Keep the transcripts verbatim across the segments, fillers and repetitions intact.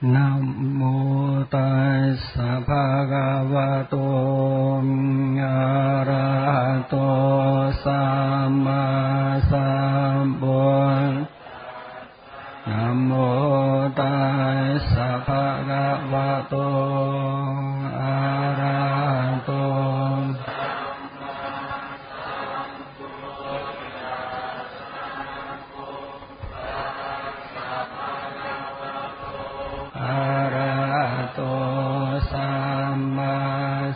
Nam mô Tassa Bhagavato Arahato Samma Sambuddhassa. Nam mô Tassa Bhagavato Arahato Arahato Samma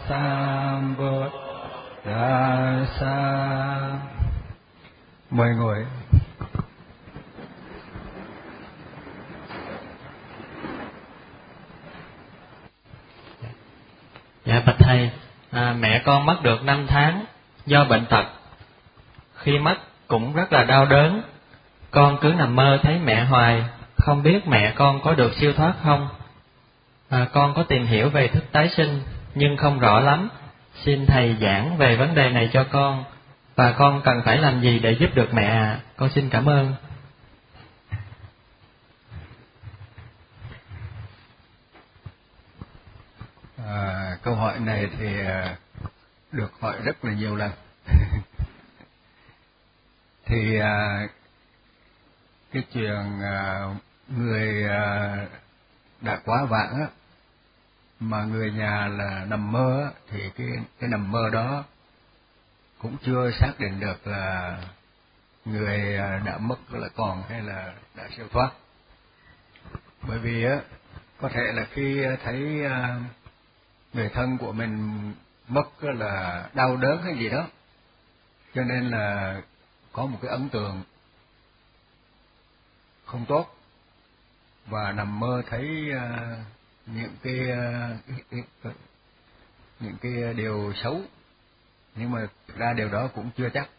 Sambuddhassa. Mời ngồi. Dạ bạch thầy, à, mẹ con mất được năm tháng do bệnh tật. Khi mất cũng rất là đau đớn. Con cứ nằm mơ thấy mẹ hoài, không biết mẹ con có được siêu thoát không. À, con có tìm hiểu về thức tái sinh nhưng không rõ lắm. Xin thầy giảng về vấn đề này cho con, và con cần phải làm gì để giúp được mẹ. Con xin cảm ơn. À, câu hỏi này thì được hỏi rất là nhiều lần. Thì à, cái chuyện à, người à, đã quá vãng á, mà người nhà là nằm mơ á, thì cái cái nằm mơ đó cũng chưa xác định được là người đã mất là còn hay là đã siêu thoát. Bởi vì á, có thể là khi thấy à, người thân của mình mất là đau đớn hay gì đó, cho nên là có một cái ấn tượng không tốt, và nằm mơ thấy uh, những cái, uh, cái, cái những cái điều xấu, nhưng mà ra điều đó cũng chưa chắc.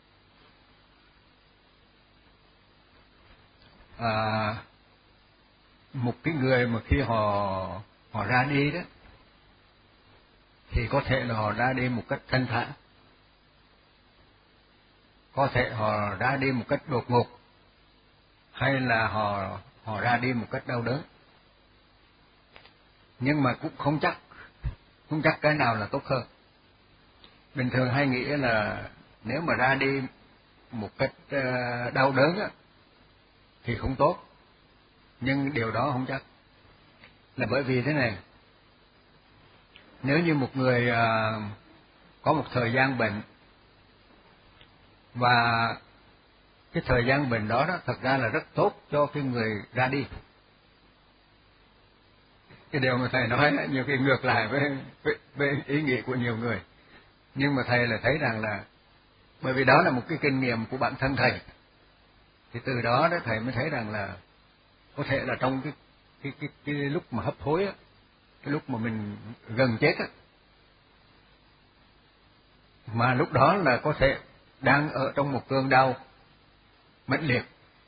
À, một cái người mà khi họ họ ra đi đó, thì có thể là họ ra đi một cách thanh thản, có thể họ ra đi một cách đột ngột, hay là họ họ ra đi một cách đau đớn. Nhưng mà cũng không chắc, không chắc cái nào là tốt hơn. Bình thường hay nghĩ là nếu mà ra đi một cách đau đớn á, thì không tốt, nhưng điều đó không chắc. Là bởi vì thế này, nếu như một người à, có một thời gian bệnh, và cái thời gian bệnh đó, đó thật ra là rất tốt cho cái người ra đi. Cái điều mà thầy nói nhiều khi ngược lại với, với, với ý nghĩ của nhiều người. Nhưng mà thầy là thấy rằng là, bởi vì đó là một cái kinh nghiệm của bản thân thầy, thì từ đó đó thầy mới thấy rằng là có thể là trong cái cái cái, cái lúc mà hấp hối á, cái lúc mà mình gần chết á, mà lúc đó là có thể đang ở trong một cơn đau mãnh liệt,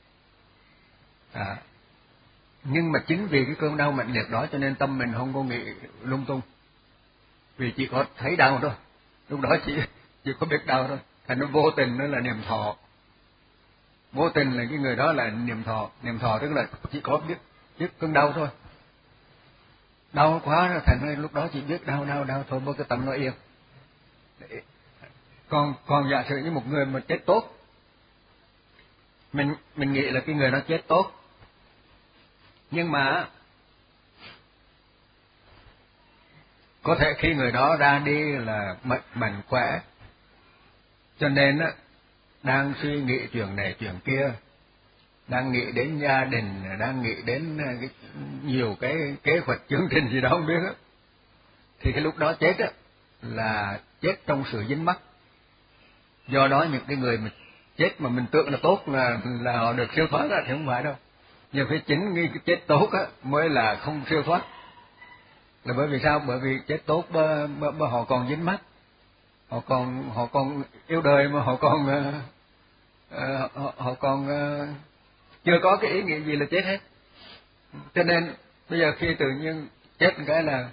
à, nhưng mà chính vì cái cơn đau mãnh liệt đó cho nên tâm mình không có nghĩ lung tung, vì chỉ có thấy đau thôi, lúc đó chỉ chỉ có biết đau thôi, thành nó vô tình nó là niệm thọ. Vô tình là cái người đó là niệm thọ, niệm thọ tức là chỉ có biết biết cơn đau thôi, đau quá rồi thành ra lúc đó chỉ biết đau đau đau thôi, mới cái tâm nó yên. Còn còn giả sử như một người mà chết tốt, mình mình nghĩ là cái người đó chết tốt, nhưng mà có thể khi người đó ra đi là mạnh mạnh khỏe, cho nên á đang suy nghĩ chuyện này chuyện kia, đang nghĩ đến gia đình, đang nghĩ đến cái, nhiều cái kế hoạch chương trình gì đó không biết á, thì cái lúc đó chết á là chết trong sự dính mắc. Do đó những cái người mà chết mà mình tưởng là tốt là là họ được siêu thoát á, thì không phải đâu. Nhiều khi chính cái chết tốt á mới là không siêu thoát. Là bởi vì sao? Bởi vì chết tốt bơ, bơ, bơ họ còn dính mắc, họ còn họ còn yêu đời, mà họ còn uh, uh, họ, họ còn uh, chưa có cái ý nghĩa gì là chết hết. Cho nên bây giờ khi tự nhiên chết một cái là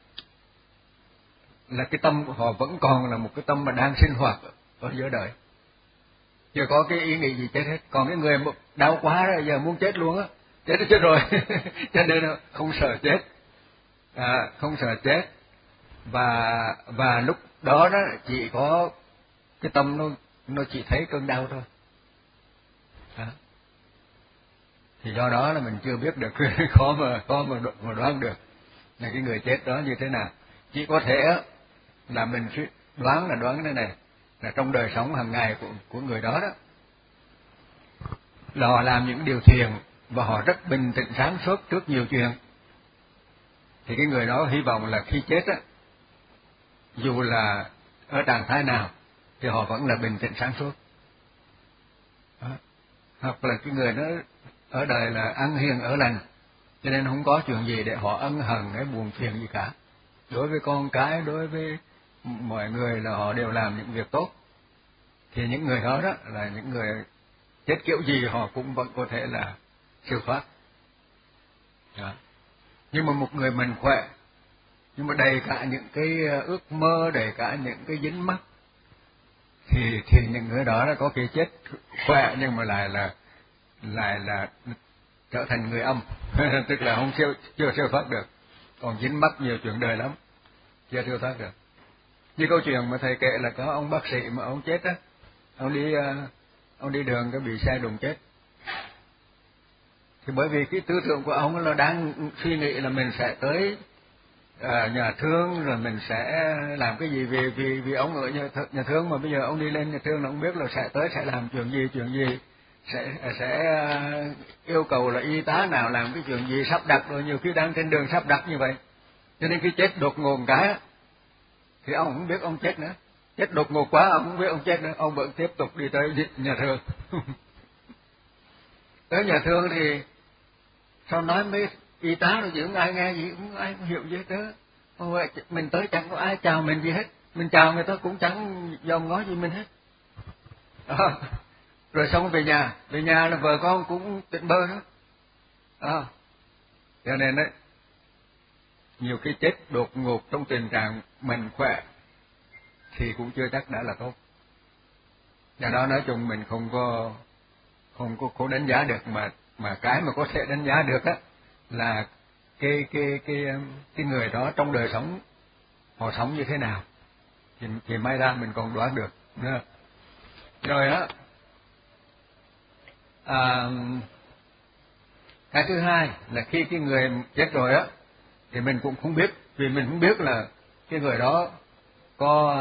là cái tâm của họ vẫn còn là một cái tâm mà đang sinh hoạt ở giữa đời, chưa có cái ý nghĩ gì chết hết. Còn cái người đau quá rồi giờ muốn chết luôn á, chết chết rồi. Cho nên không sợ chết, à, không sợ chết. Và và lúc đó đó chỉ có cái tâm nó nó chỉ thấy cơn đau thôi. À. Thì do đó là mình chưa biết được, khó mà khó mà, mà đoán được là cái người chết đó như thế nào. Chỉ có thể là mình đoán là đoán thế này, là trong đời sống hàng ngày của của người đó đó, là họ làm những điều thiện và họ rất bình tĩnh sáng suốt trước nhiều chuyện. Thì cái người đó hy vọng là khi chết á, dù là ở trạng thái nào thì họ vẫn là bình tĩnh sáng suốt. Đó. Hoặc là cái người đó ở đời là ăn hiền ở lành, cho nên không có chuyện gì để họ ân hận hay buồn phiền gì cả. Đối với con cái, đối với mọi người là họ đều làm những việc tốt. Thì những người đó đó là những người chết kiểu gì họ cũng vẫn có thể là siêu thoát. Đó. Nhưng mà một người mạnh khỏe, nhưng mà đầy cả những cái ước mơ, đầy cả những cái dính mắc, thì thì những người đó là có khi chết khỏe nhưng mà lại là lại là trở thành người âm. Tức là không siêu chưa siêu thoát được, còn dính mắc nhiều chuyện đời lắm, chưa siêu thoát được. Như câu chuyện mà thầy kể là có ông bác sĩ mà ông chết á, ông đi ông đi đường cái bị xe đụng chết. Thì bởi vì cái tư tưởng của ông là đang suy nghĩ là mình sẽ tới à, nhà thương, rồi mình sẽ làm cái gì vì vì vì ông ở nhà, nhà thương, mà bây giờ ông đi lên nhà thương là ông biết là sẽ tới sẽ làm chuyện gì chuyện gì, sẽ sẽ yêu cầu là y tá nào làm cái chuyện gì, sắp đặt, rồi nhiều khi đang trên đường sắp đặt như vậy. Cho nên khi chết đột ngột cái thì ông không biết ông chết nữa, chết đột ngột quá ông không biết ông chết nữa, ông vẫn tiếp tục đi tới nhà thương. Tới nhà thương thì sao nói mấy y tá rồi chứ không ai nghe gì, không ai hiểu gì hết đó. Mình tới chẳng có ai chào mình gì hết, mình chào người ta cũng chẳng dòm ngó gì mình hết. À, rồi xong về nhà, về nhà là vợ con cũng tỉnh bơ đó. À, cho nên đấy, nhiều cái chết đột ngột trong tình trạng mình khỏe thì cũng chưa chắc đã là tốt. Do đó nói chung mình không có không có cố đánh giá được, mà mà cái mà có thể đánh giá được á là cái cái cái cái người đó trong đời sống họ sống như thế nào, thì, thì may ra mình còn đoán được nữa. Rồi á, à, cái thứ hai là khi cái người chết rồi á thì mình cũng không biết, vì mình không biết là cái người đó có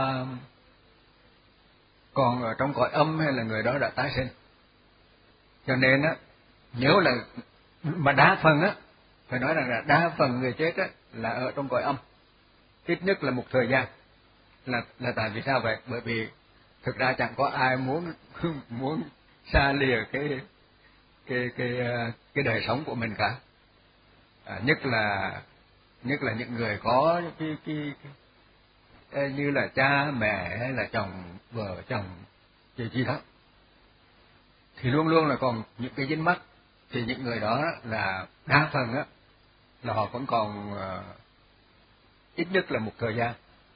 còn ở trong cõi âm hay là người đó đã tái sinh. Cho nên á, nếu là mà đa phần á, phải nói rằng là đa phần người chết á là ở trong cõi âm, ít nhất là một thời gian. Là là tại vì sao vậy? Bởi vì thực ra chẳng có ai muốn muốn xa lìa cái cái cái cái đời sống của mình cả. À, nhất là nhất là những người có cái, cái, cái như là cha mẹ hay là chồng vợ chồng gì gì đó, thì luôn luôn là còn những cái dính mắc. Thì những người đó là đa phần á là họ vẫn còn uh, ít nhất là một thời gian.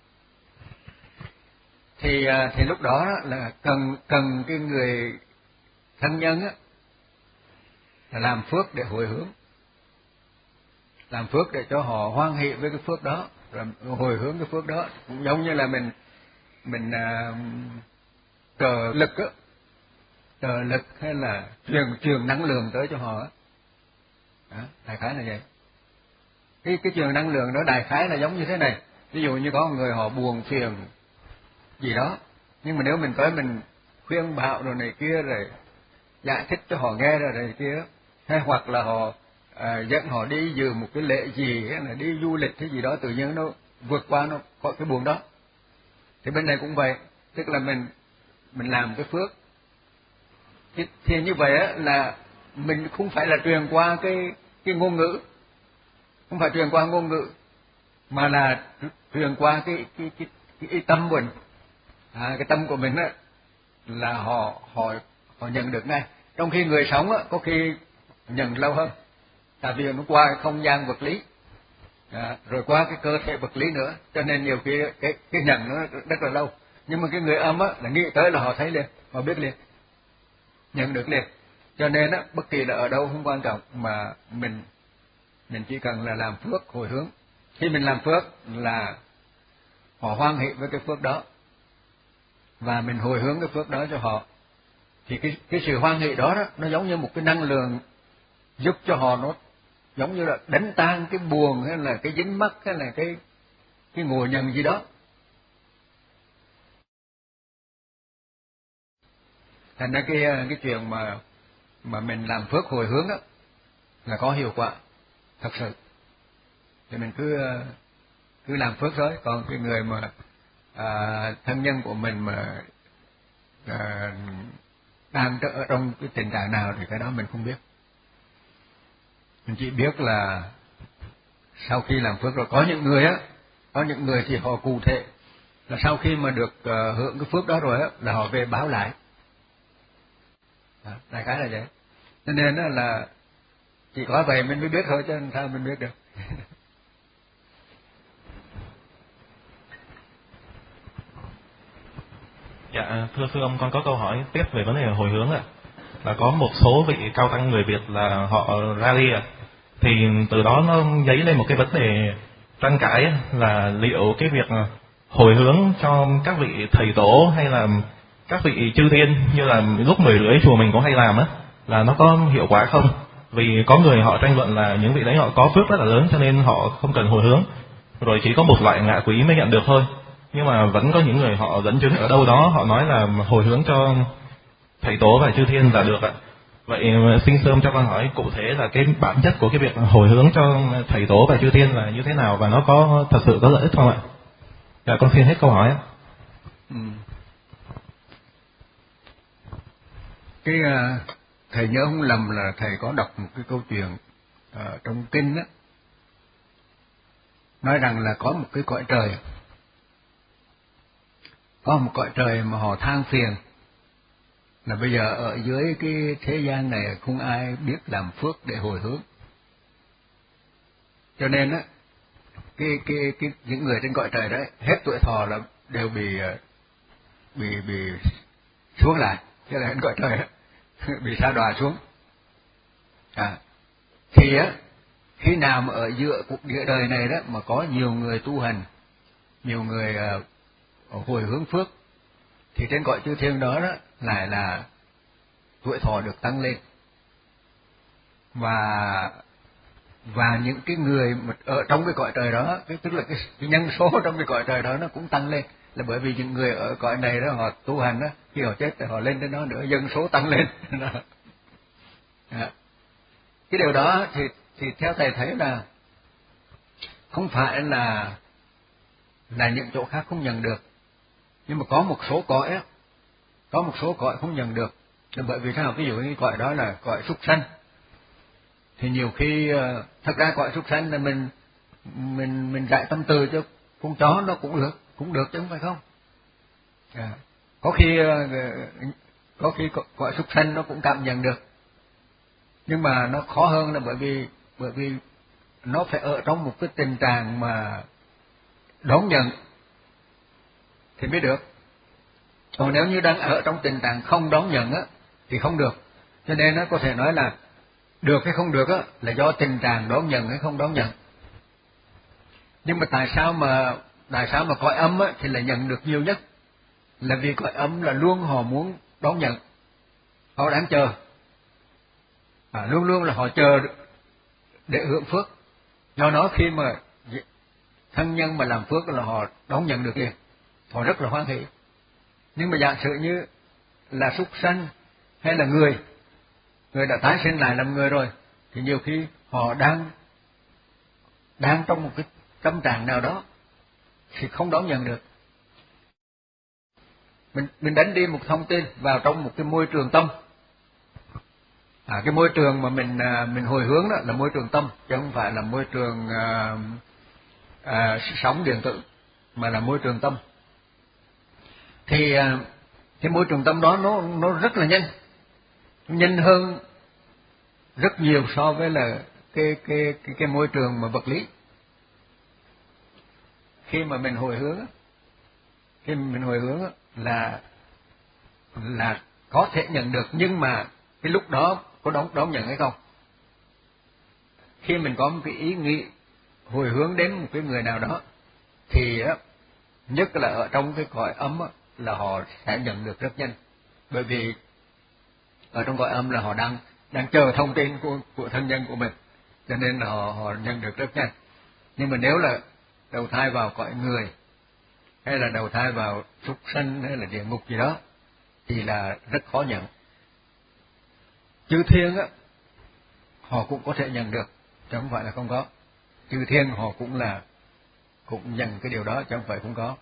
Thì uh, thì lúc đó là cần cần cái người thân nhân á là làm phước để hồi hướng, làm phước để cho họ hoan hỷ với cái phước đó, rồi hồi hướng cái phước đó. Cũng giống như là mình mình uh, trợ lực á, trợ lực hay là truyền truyền năng lượng tới cho họ. Đó, đại khái là vậy. Cái cái truyền năng lượng đó đại khái là giống như thế này. Ví dụ như có người họ buồn phiền gì đó, nhưng mà nếu mình tới mình khuyên bảo rồi này kia, rồi giải thích cho họ nghe rồi này kia, hay hoặc là họ à, dẫn họ đi dự một cái lễ gì hay là đi du lịch hay gì đó, tự nhiên nó vượt qua, nó có cái buồn đó. Thì bên này cũng vậy, tức là mình mình làm cái phước. Thì, thì như vậy á, là mình không phải là truyền qua cái cái ngôn ngữ, không phải truyền qua ngôn ngữ, mà là truyền qua cái cái cái, cái, cái tâm mình. À, cái tâm của mình á là họ họ họ nhận được ngay. Trong khi người sống á có khi nhận lâu hơn, tại vì nó qua không gian vật lý, à, rồi qua cái cơ thể vật lý nữa, cho nên nhiều khi cái cái nhận nó rất là lâu. Nhưng mà cái người âm á là nghĩ tới là họ thấy liền, họ biết liền, nhận được liền. Cho nên á, bất kỳ là ở đâu không quan trọng, mà mình mình chỉ cần là làm phước hồi hướng. Khi mình làm phước là họ hoan hỷ với cái phước đó, và mình hồi hướng cái phước đó cho họ, thì cái cái sự hoan hỷ đó, đó nó giống như một cái năng lượng giúp cho họ, nó giống như là đánh tan cái buồn hay là cái dính mắc hay là cái cái ngồi nhận gì đó. Thành ra cái cái chuyện mà mà mình làm phước hồi hướng đó là có hiệu quả thật sự. Thì mình cứ cứ làm phước thôi. Còn cái người mà à, thân nhân của mình mà à, đang ở trong cái tình trạng nào thì cái đó mình không biết. Mình chỉ biết là sau khi làm phước rồi, có những người á, có những người thì họ cụ thể là sau khi mà được uh, hưởng cái phước đó rồi á, là họ về báo lại. À, đại khái là vậy. Cho nên á là chỉ có vậy mình mới biết thôi, chứ sao mình biết được. Dạ, thưa thưa ông, con có câu hỏi tiếp về vấn đề hồi hướng ạ. Là có một số vị cao tăng người Việt là họ ra đi ạ, thì từ đó nó dấy lên một cái vấn đề tranh cãi là liệu cái việc hồi hướng cho các vị thầy tổ hay là các vị chư thiên như là lúc mười rưỡi chùa mình cũng hay làm á, là nó có hiệu quả không? Vì có người họ tranh luận là những vị đấy họ có phước rất là lớn cho nên họ không cần hồi hướng, rồi chỉ có một loại ngạ quỷ mới nhận được thôi. Nhưng mà vẫn có những người họ dẫn chứng ở đâu đó, họ nói là hồi hướng cho thầy tổ và chư thiên là được ạ. Vậy xin Sơm cho con hỏi cụ thể là cái bản chất của cái việc hồi hướng cho thầy tổ và chư thiên là như thế nào, và nó có thật sự có lợi ích không ạ? Dạ, con xin hết câu hỏi ạ. Ừ. Cái uh, thầy nhớ không lầm là thầy có đọc một cái câu chuyện uh, trong kinh á, nói rằng là có một cái cõi trời, có một cõi trời mà họ than phiền là bây giờ ở dưới cái thế gian này không ai biết làm phước để hồi hướng. Cho nên á, cái cái cái những người trên cõi trời đấy hết tuổi thọ là đều bị bị bị xuống lại, chứ là trên cõi trời á, bị sa đọa xuống. À, thì á, khi nào mà ở giữa cuộc địa đời này đó mà có nhiều người tu hành, nhiều người uh, hồi hướng phước, thì trên cõi chư thiên đó đó lại là tuổi thọ được tăng lên, và và những cái người mà ở trong cái cõi trời đó, cái tức là cái, cái nhân số trong cái cõi trời đó nó cũng tăng lên, là bởi vì những người ở cõi này đó họ tu hành đó, khi họ chết thì họ lên đến đó nữa, dân số tăng lên. À, cái điều đó thì thì theo thầy thấy là không phải là là những chỗ khác không nhận được, nhưng mà có một số cõi á, có một số cõi không nhận được, là bởi vì sao? Ví dụ như cõi đó là cõi súc sanh, thì nhiều khi thật ra cõi súc sanh là mình mình mình dạy tâm từ cho con chó nó cũng được, cũng được chứ không phải không? À, có khi có khi cõi súc sanh nó cũng cảm nhận được, nhưng mà nó khó hơn là bởi vì bởi vì nó phải ở trong một cái tình trạng mà đón nhận thì mới được. Còn nếu như đang ở trong tình trạng không đón nhận á thì không được. Cho nên nó có thể nói là được hay không được á là do tình trạng đón nhận hay không đón nhận. Nhưng mà tại sao mà tại sao mà cõi âm á thì lại nhận được nhiều nhất? Là vì cõi âm là luôn họ muốn đón nhận, họ đang chờ, à, luôn luôn là họ chờ để hưởng phước. Do đó khi mà thân nhân mà làm phước là họ đón nhận được liền, họ rất là hoan hỷ. Nhưng mà giả sử như là súc sanh hay là người, người đã tái sinh lại làm người rồi, thì nhiều khi họ đang đang trong một cái tâm trạng nào đó thì không đón nhận được. Mình mình đánh đi một thông tin vào trong một cái môi trường tâm. À, cái môi trường mà mình mình hồi hướng đó là môi trường tâm, chứ không phải là môi trường à, à, sóng điện tử, mà là môi trường tâm. Thì à, cái môi trường tâm đó nó nó rất là nhanh, nhanh hơn rất nhiều so với là cái cái cái cái môi trường mà vật lý. Khi mà mình hồi hướng, khi mà mình hồi hướng là là có thể nhận được, nhưng mà cái lúc đó có đón đón nhận hay không. Khi mình có một cái ý nghĩ hồi hướng đến một cái người nào đó thì á, nhất là ở trong cái cõi âm á, là họ sẽ nhận được rất nhanh, bởi vì ở trong cõi âm là họ đang đang chờ thông tin của của thân nhân của mình, cho nên là họ họ nhận được rất nhanh. Nhưng mà nếu là đầu thai vào cõi người, hay là đầu thai vào súc sanh hay là địa ngục gì đó, thì là rất khó nhận. Chư thiên á, họ cũng có thể nhận được, chứ không phải là không có. Chư thiên họ cũng là cũng nhận cái điều đó, chứ không phải không có.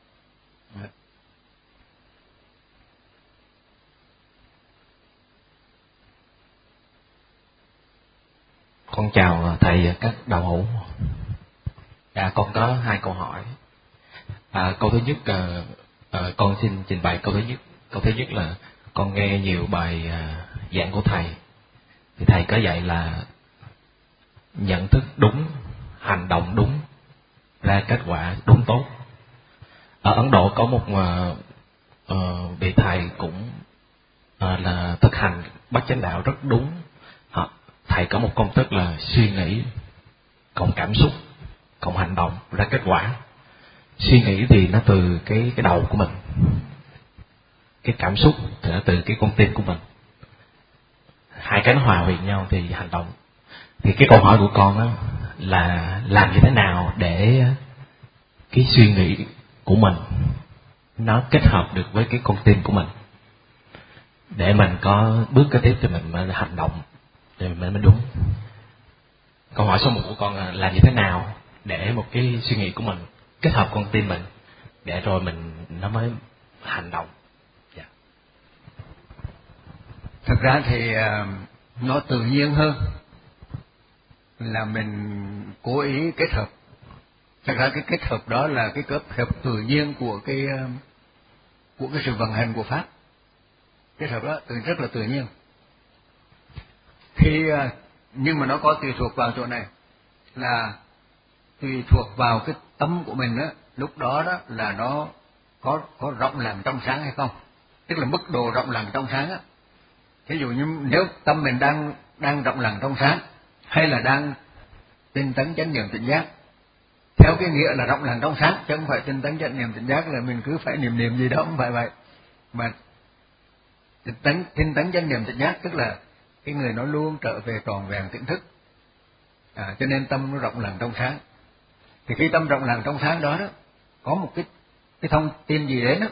Con chào thầy các đạo hữu. Dạ, con có hai câu hỏi. À, câu thứ nhất, à, à, con xin trình bày câu thứ nhất. Câu thứ nhất là con nghe nhiều bài à, giảng của thầy, thì thầy có dạy là nhận thức đúng, hành động đúng, ra kết quả đúng tốt. Ở Ấn Độ có một uh, uh, vị thầy cũng uh, là thực hành bát chánh đạo rất đúng. Họ, thầy có một công thức là suy nghĩ cộng cảm xúc cộng hành động ra kết quả. Suy nghĩ thì nó từ cái cái đầu của mình, cái cảm xúc thì nó từ cái con tim của mình, hai cái nó hòa quyện nhau thì hành động. Thì cái câu hỏi của con đó là làm như thế nào để cái suy nghĩ của mình nó kết hợp được với cái con tim của mình, để mình có bước kế tiếp thì mình mới hành động thì mình mới đúng. Câu hỏi số một của con là làm như thế nào để một cái suy nghĩ của mình kết hợp con tim mình, để rồi mình nó mới hành động. Dạ. Thực ra thì uh, nó tự nhiên hơn là mình cố ý kết hợp. Thật ra cái kết hợp đó là cái kết hợp tự nhiên của cái uh, của cái sự vận hành của pháp. Kết hợp đó tự rất là tự nhiên. Thì uh, nhưng mà nó có tùy thuộc vào chỗ này, là tùy thuộc vào cái tâm của mình đó, lúc đó đó là nó có có rộng lặng trong sáng hay không, tức là mức độ rộng lặng trong sáng á. Ví dụ như nếu tâm mình đang đang rộng lặng trong sáng, hay là đang tinh tấn chánh niệm tỉnh giác, theo cái nghĩa là rộng lặng trong sáng, chứ không phải tinh tấn chánh niệm tỉnh giác là mình cứ phải niệm niệm gì đó, không phải vậy. Mà tinh tấn tinh tấn chánh niệm tỉnh giác tức là cái người nó luôn trở về tròn vẹn tỉnh thức, à, cho nên tâm nó rộng lặng trong sáng. Thì khi tâm rộng lặng trong sáng đó, đó có một cái cái thông tin gì đến đó,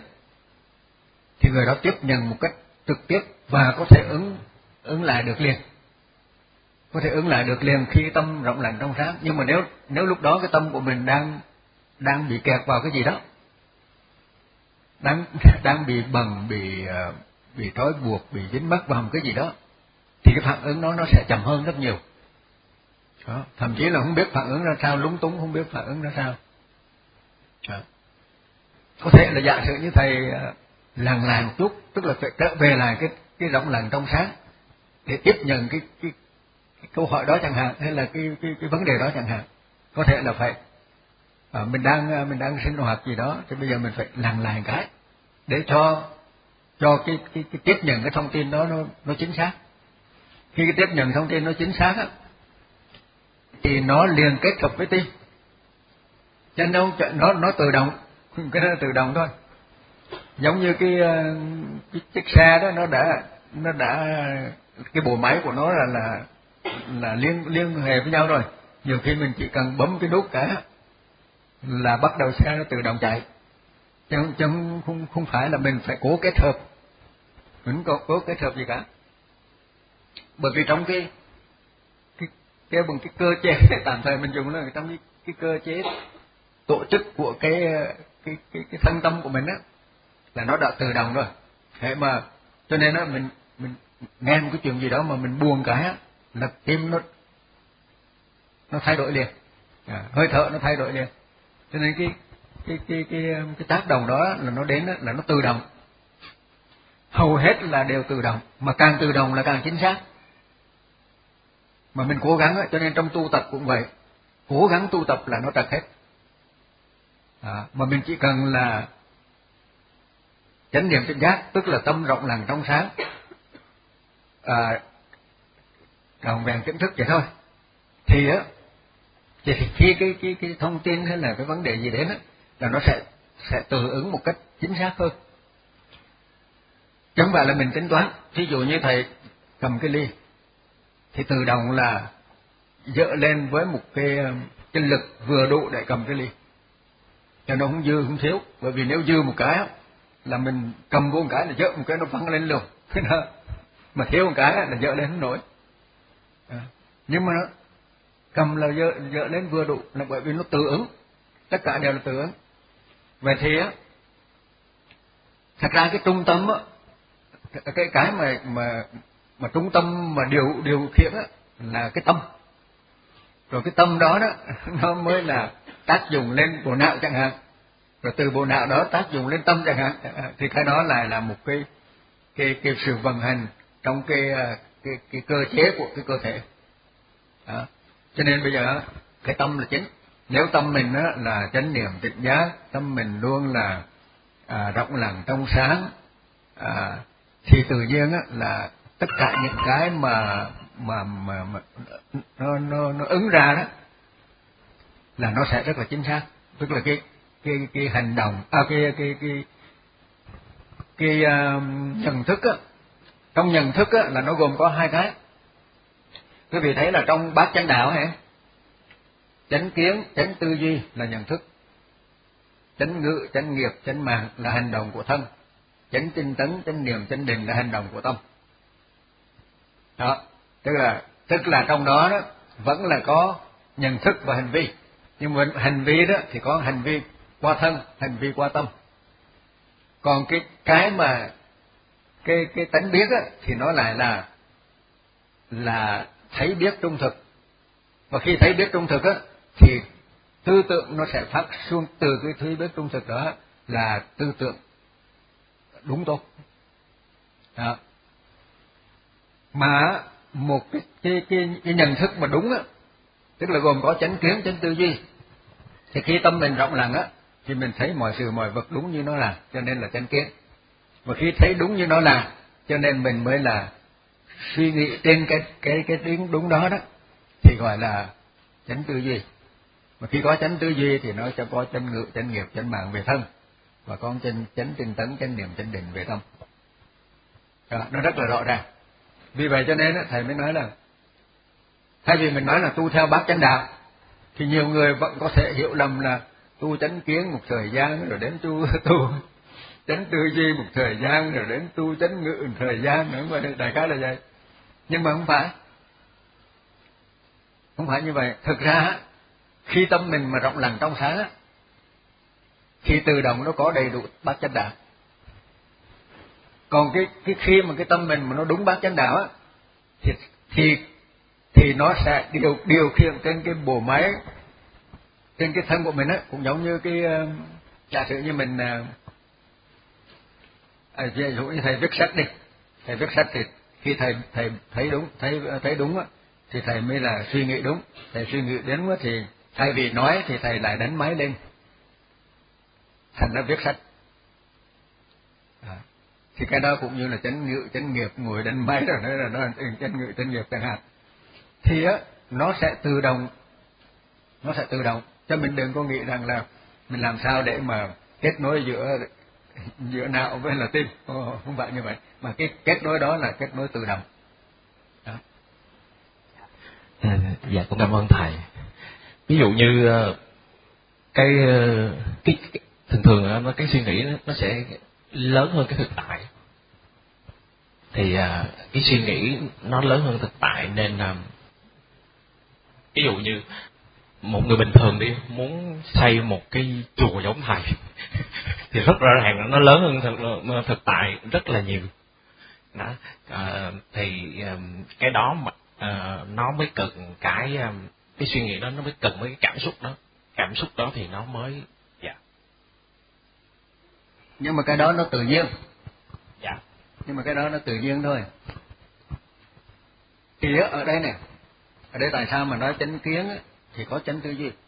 thì người đó tiếp nhận một cách trực tiếp và có thể ứng ứng lại được liền, có thể ứng lại được liền khi tâm rộng lặng trong sáng. Nhưng mà nếu nếu lúc đó cái tâm của mình đang đang bị kẹt vào cái gì đó, đang đang bị bần, bị bị trói buộc, bị dính mắc vào một cái gì đó, thì cái phản ứng đó nó sẽ chậm hơn rất nhiều. Đó, thậm chí là không biết phản ứng ra sao, lúng túng không biết phản ứng ra sao. Đó. Có thể là giả sử như thầy làng lại một chút, tức là phải trở về lại cái cái rộng lặng trong sáng để tiếp nhận cái cái, cái câu hỏi đó chẳng hạn, hay là cái cái cái vấn đề đó chẳng hạn. Có thể là phải à, mình đang mình đang sinh hoạt gì đó, thì bây giờ mình phải làng lại cái để cho cho cái cái, cái tiếp nhận cái thông tin đó nó nó chính xác. Khi cái tiếp nhận thông tin nó chính xác á, thì nó liền kết hợp với tim, cho nên nó nó nó tự động, cái đó là tự động thôi. Giống như cái cái chiếc xe đó, nó đã nó đã cái bộ máy của nó là là là liên liên hệ với nhau rồi. Nhiều khi mình chỉ cần bấm cái nút cả là bắt đầu xe nó tự động chạy, chứ chứ không không phải là mình phải cố kết hợp, mình không cố kết hợp gì cả. Bởi vì trong cái cái cái bằng cái cơ chế tạm thời mình dùng là trong cái, cái cơ chế tổ chức của cái cái cái cái thân tâm của mình á, là nó đã tự động rồi. Thế mà cho nên á, mình mình nghe một cái chuyện gì đó mà mình buồn cái á, là tim nó nó thay đổi liền, à, hơi thở nó thay đổi liền. Cho nên cái cái cái cái cái tác động đó là nó đến đó, là nó tự động, hầu hết là đều tự động, mà càng tự động là càng chính xác. Mà mình cố gắng á, cho nên trong tu tập cũng vậy, cố gắng tu tập là nó trật hết. À, mà mình chỉ cần là chánh niệm tỉnh giác, tức là tâm rộng lặng trong sáng, à, trọn vẹn tỉnh thức vậy thôi. Thì á, thì khi cái cái cái thông tin hay là cái vấn đề gì đến á, là nó sẽ sẽ tự ứng một cách chính xác hơn. Chứ không phải là mình tính toán. Ví dụ như thầy cầm cái ly, thì tự động là dỡ lên với một cái cái lực vừa đủ để cầm cái ly, cho nó không dư không thiếu. Bởi vì nếu dư một cái á, là mình cầm vô một cái là dỡ một cái nó văng lên luôn, mà thiếu một cái là dỡ lên không nổi. À, nhưng mà nó cầm là dỡ, dỡ lên vừa đủ, là bởi vì nó tự ứng, tất cả đều là tự ứng. Vậy thì á, thật ra cái trung tâm á, cái cái mà mà mà trung tâm mà điều điều khiển á là cái tâm. Rồi cái tâm đó đó nó mới là tác dụng lên bộ não chẳng hạn, rồi từ bộ não đó tác dụng lên tâm chẳng hạn, thì cái đó là là một cái cái cái sự vận hành trong cái cái cái cơ chế của cái cơ thể. Đó. Cho nên bây giờ cái tâm là chính. Nếu tâm mình á là chánh niệm tỉnh giác, tâm mình luôn là à, rộng lặng trong sáng, à, thì tự nhiên á là tất cả những cái mà mà mà, mà nó nó nó ứng ra đó là nó sẽ rất là chính xác. Tức là cái cái cái hành động, à cái cái cái cái uh, nhận thức á, trong nhận thức á là nó gồm có hai cái. Quý vị thấy là trong bát chánh đạo hả? Chánh kiến, chánh tư duy là nhận thức. Chánh ngữ, chánh nghiệp, chánh mạng là hành động của thân. Chánh tinh tấn, chánh niệm, chánh định là hành động của tâm. Đó, tức là tức là trong đó đó vẫn là có nhận thức và hành vi. Nhưng mà hành vi đó thì có hành vi qua thân, hành vi qua tâm. Còn cái cái mà cái cái tánh biết á thì nó lại là là thấy biết trung thực. Và khi thấy biết trung thực á thì tư tưởng nó sẽ phát xuất từ cái thấy biết trung thực đó là tư tưởng đúng tốt. Đó. Mà một cái cái cái, cái nhận thức mà đúng á, tức là gồm có chánh kiến, chánh tư duy. Thì khi tâm mình rộng lặng á thì mình thấy mọi sự mọi vật đúng như nó là, cho nên là chánh kiến. Và khi thấy đúng như nó là, cho nên mình mới là suy nghĩ trên cái cái cái tiếng đúng đó đó, thì gọi là chánh tư duy. Mà khi có chánh tư duy thì nó sẽ có chánh ngữ, chánh nghiệp, chánh mạng về thân, và có chánh chánh tinh tấn, chánh niệm, chánh định về tâm. Đó, nó rất là rõ ràng. Vì vậy cho nên thầy mới nói là thay vì mình nói là tu theo bát chánh đạo thì nhiều người vẫn có thể hiểu lầm là tu chánh kiến một thời gian rồi đến tu tu chánh tư duy một thời gian rồi đến tu chánh ngữ một thời gian nữa, mà đại khái là vậy. Nhưng mà không phải, không phải như vậy. Thực ra khi tâm mình mà rộng lặng trong sáng thì tự động nó có đầy đủ bát chánh đạo. Còn cái cái khi mà cái tâm mình mà nó đúng bát chánh đạo á thì thì thì nó sẽ điều điều khiển trên cái bộ máy, trên cái thân của mình á, cũng giống như cái uh, giả sử như mình uh, à, ví dụ như thầy viết sách đi, thầy viết sách thì khi thầy thầy thấy đúng thấy thấy đúng á thì thầy mới là suy nghĩ đúng. Thầy suy nghĩ đến á thì thay vì nói thì thầy lại đánh máy lên, thành ra viết sách. À, thì cái đó cũng như là chánh ngữ, chánh nghiệp, ngồi đánh máy rồi nói là nó chánh ngữ, chánh nghiệp chẳng hạn. Thì á nó sẽ tự động, nó sẽ tự động. Cho mình đừng có nghĩ rằng là mình làm sao để mà kết nối giữa giữa não với là tim, không phải như vậy. Mà cái kết nối đó là kết nối tự động. Đó. À, dạ cũng cảm ơn thầy. Ví dụ như cái cái, cái thường thường nó cái suy nghĩ nó, nó sẽ lớn hơn cái thực tại. Thì cái suy nghĩ nó lớn hơn thực tại nên ví dụ như một người bình thường đi muốn xây một cái chùa giống thầy thì rất rõ ràng nó lớn hơn thực, thực tại rất là nhiều. Đó. À, thì cái đó mà à, nó mới cần cái cái suy nghĩ đó, nó mới cần mấy cái cảm xúc đó, cảm xúc đó thì nó mới dạ. Nhưng mà cái đó nó tự nhiên. Dạ. Nhưng mà cái đó nó tự nhiên thôi. Thì ở đây nè, ở đây tại sao mà nói chánh kiến thì có chánh tư duy.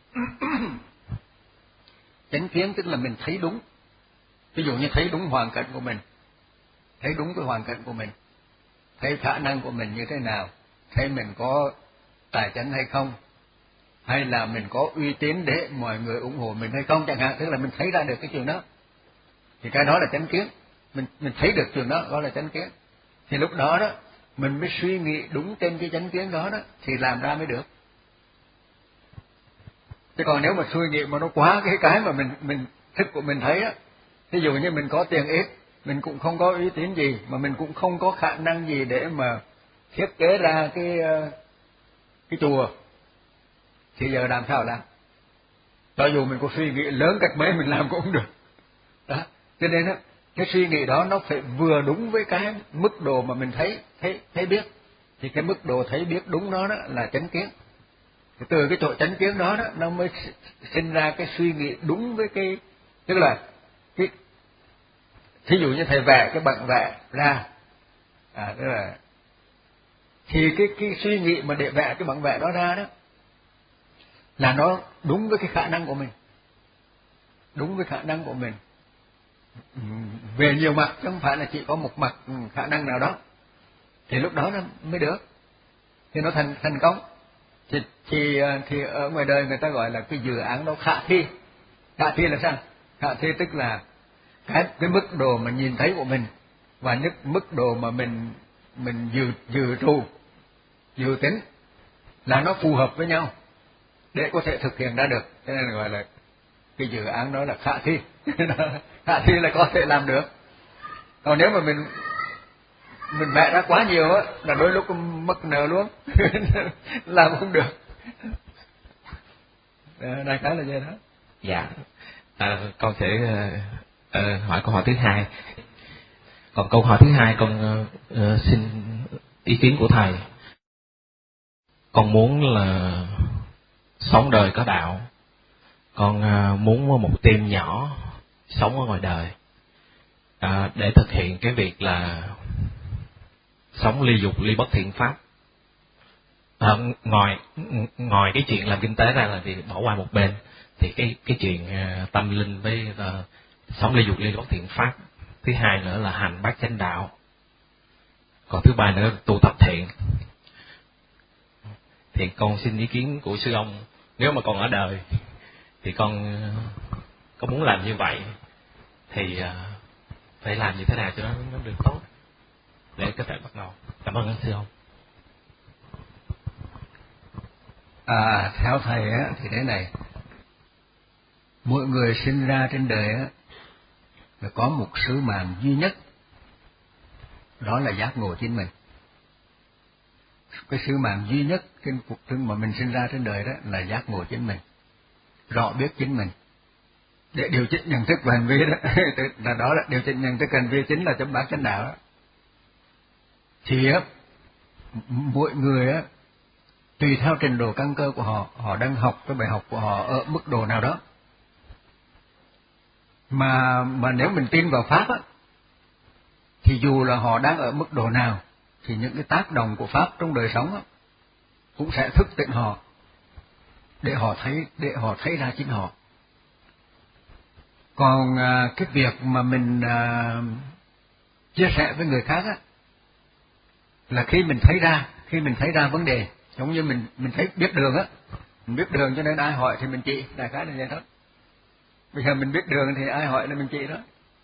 Chánh kiến tức là mình thấy đúng. Ví dụ như thấy đúng hoàn cảnh của mình, thấy đúng cái hoàn cảnh của mình, thấy khả năng của mình như thế nào, thấy mình có tài chánh hay không, hay là mình có uy tín để mọi người ủng hộ mình hay không chẳng hạn, tức là mình thấy ra được cái chuyện đó, thì cái đó là chánh kiến. Mình mình thấy được chuyện đó đó là chánh kiến. Thì lúc đó đó mình mới suy nghĩ đúng trên cái chánh kiến đó đó thì làm ra mới được. Chứ còn nếu mà suy nghĩ mà nó quá cái cái mà mình mình thức của mình thấy á, ví dụ như mình có tiền ít, mình cũng không có uy tín gì, mà mình cũng không có khả năng gì để mà thiết kế ra cái cái chùa, thì giờ làm sao làm? Cho dù mình có suy nghĩ lớn cách mấy mình làm cũng không được. Đó, cho nên á, cái suy nghĩ đó nó phải vừa đúng với cái mức độ mà mình thấy thấy thấy biết, thì cái mức độ thấy biết đúng đó, đó là chánh kiến. Thì từ cái chỗ chánh kiến đó, đó nó mới sinh ra cái suy nghĩ đúng với cái, tức là cái, thí dụ như thầy vẽ cái bản vẽ ra, à, tức là thì cái cái suy nghĩ mà để vẽ cái bản vẽ đó ra đó là nó đúng với cái khả năng của mình, đúng với khả năng của mình về nhiều mặt, chứ không phải là chỉ có một mặt khả năng nào đó, thì lúc đó nó mới được, thì nó thành thành công. Thì, thì thì ở ngoài đời người ta gọi là cái dự án đó khả thi. Khả thi là sao? Khả thi tức là cái cái mức độ mà nhìn thấy của mình và những mức độ mà mình mình dự dự trù dự tính là nó phù hợp với nhau để có thể thực hiện ra được, cho nên gọi là cái dự án đó là khả thi. Khả thi là có thể làm được. Còn nếu mà mình mình vẽ ra quá nhiều á là đôi lúc mất nợ luôn. Làm không được. Đại khái là vậy đó. Dạ, à, con sẽ uh, hỏi câu hỏi thứ hai. Còn câu hỏi thứ hai con uh, uh, xin ý kiến của thầy. Con muốn là sống đời có đạo, con uh, muốn một team nhỏ sống ở ngoài đời uh, để thực hiện cái việc là sống ly dục ly bất thiện pháp. À, ngoài ngoài cái chuyện làm kinh tế ra là thì bỏ qua một bên, thì cái cái chuyện uh, tâm linh với uh, sống ly dục ly bất thiện pháp, thứ hai nữa là hành bát chánh đạo, còn thứ ba nữa là tu tập thiện. Thì con xin ý kiến của sư ông, nếu mà còn ở đời thì con uh, có muốn làm như vậy thì uh, phải làm như thế nào cho nó, nó được tốt để có thể bắt đầu. Cảm ơn sư ông. À, theo thầy á thì thế này, mỗi người sinh ra trên đời á là có một sứ mạng duy nhất, đó là giác ngộ chính mình. Cái sứ mạng duy nhất trên cuộc sống mà mình sinh ra trên đời đó là giác ngộ chính mình, rõ biết chính mình, để điều chỉnh nhận thức và hành vi đó. Là đó là điều chỉnh nhận thức hành vi chính là chấm bát chánh đạo đó. Thì á, mỗi người á tùy theo trình độ căn cơ của họ, họ đang học cái bài học của họ ở mức độ nào đó. Mà mà nếu mình tin vào pháp á, thì dù là họ đang ở mức độ nào, thì những cái tác động của pháp trong đời sống á, cũng sẽ thức tỉnh họ để họ thấy để họ thấy ra chính họ. Còn à, cái việc mà mình à, chia sẻ với người khác á, là khi mình thấy ra khi mình thấy ra vấn đề, giống như mình mình thấy biết đường á, mình biết đường cho nên ai hỏi thì mình chỉ, đại khái là vậy đó. Bây giờ mình biết đường thì ai hỏi là mình chỉ đó.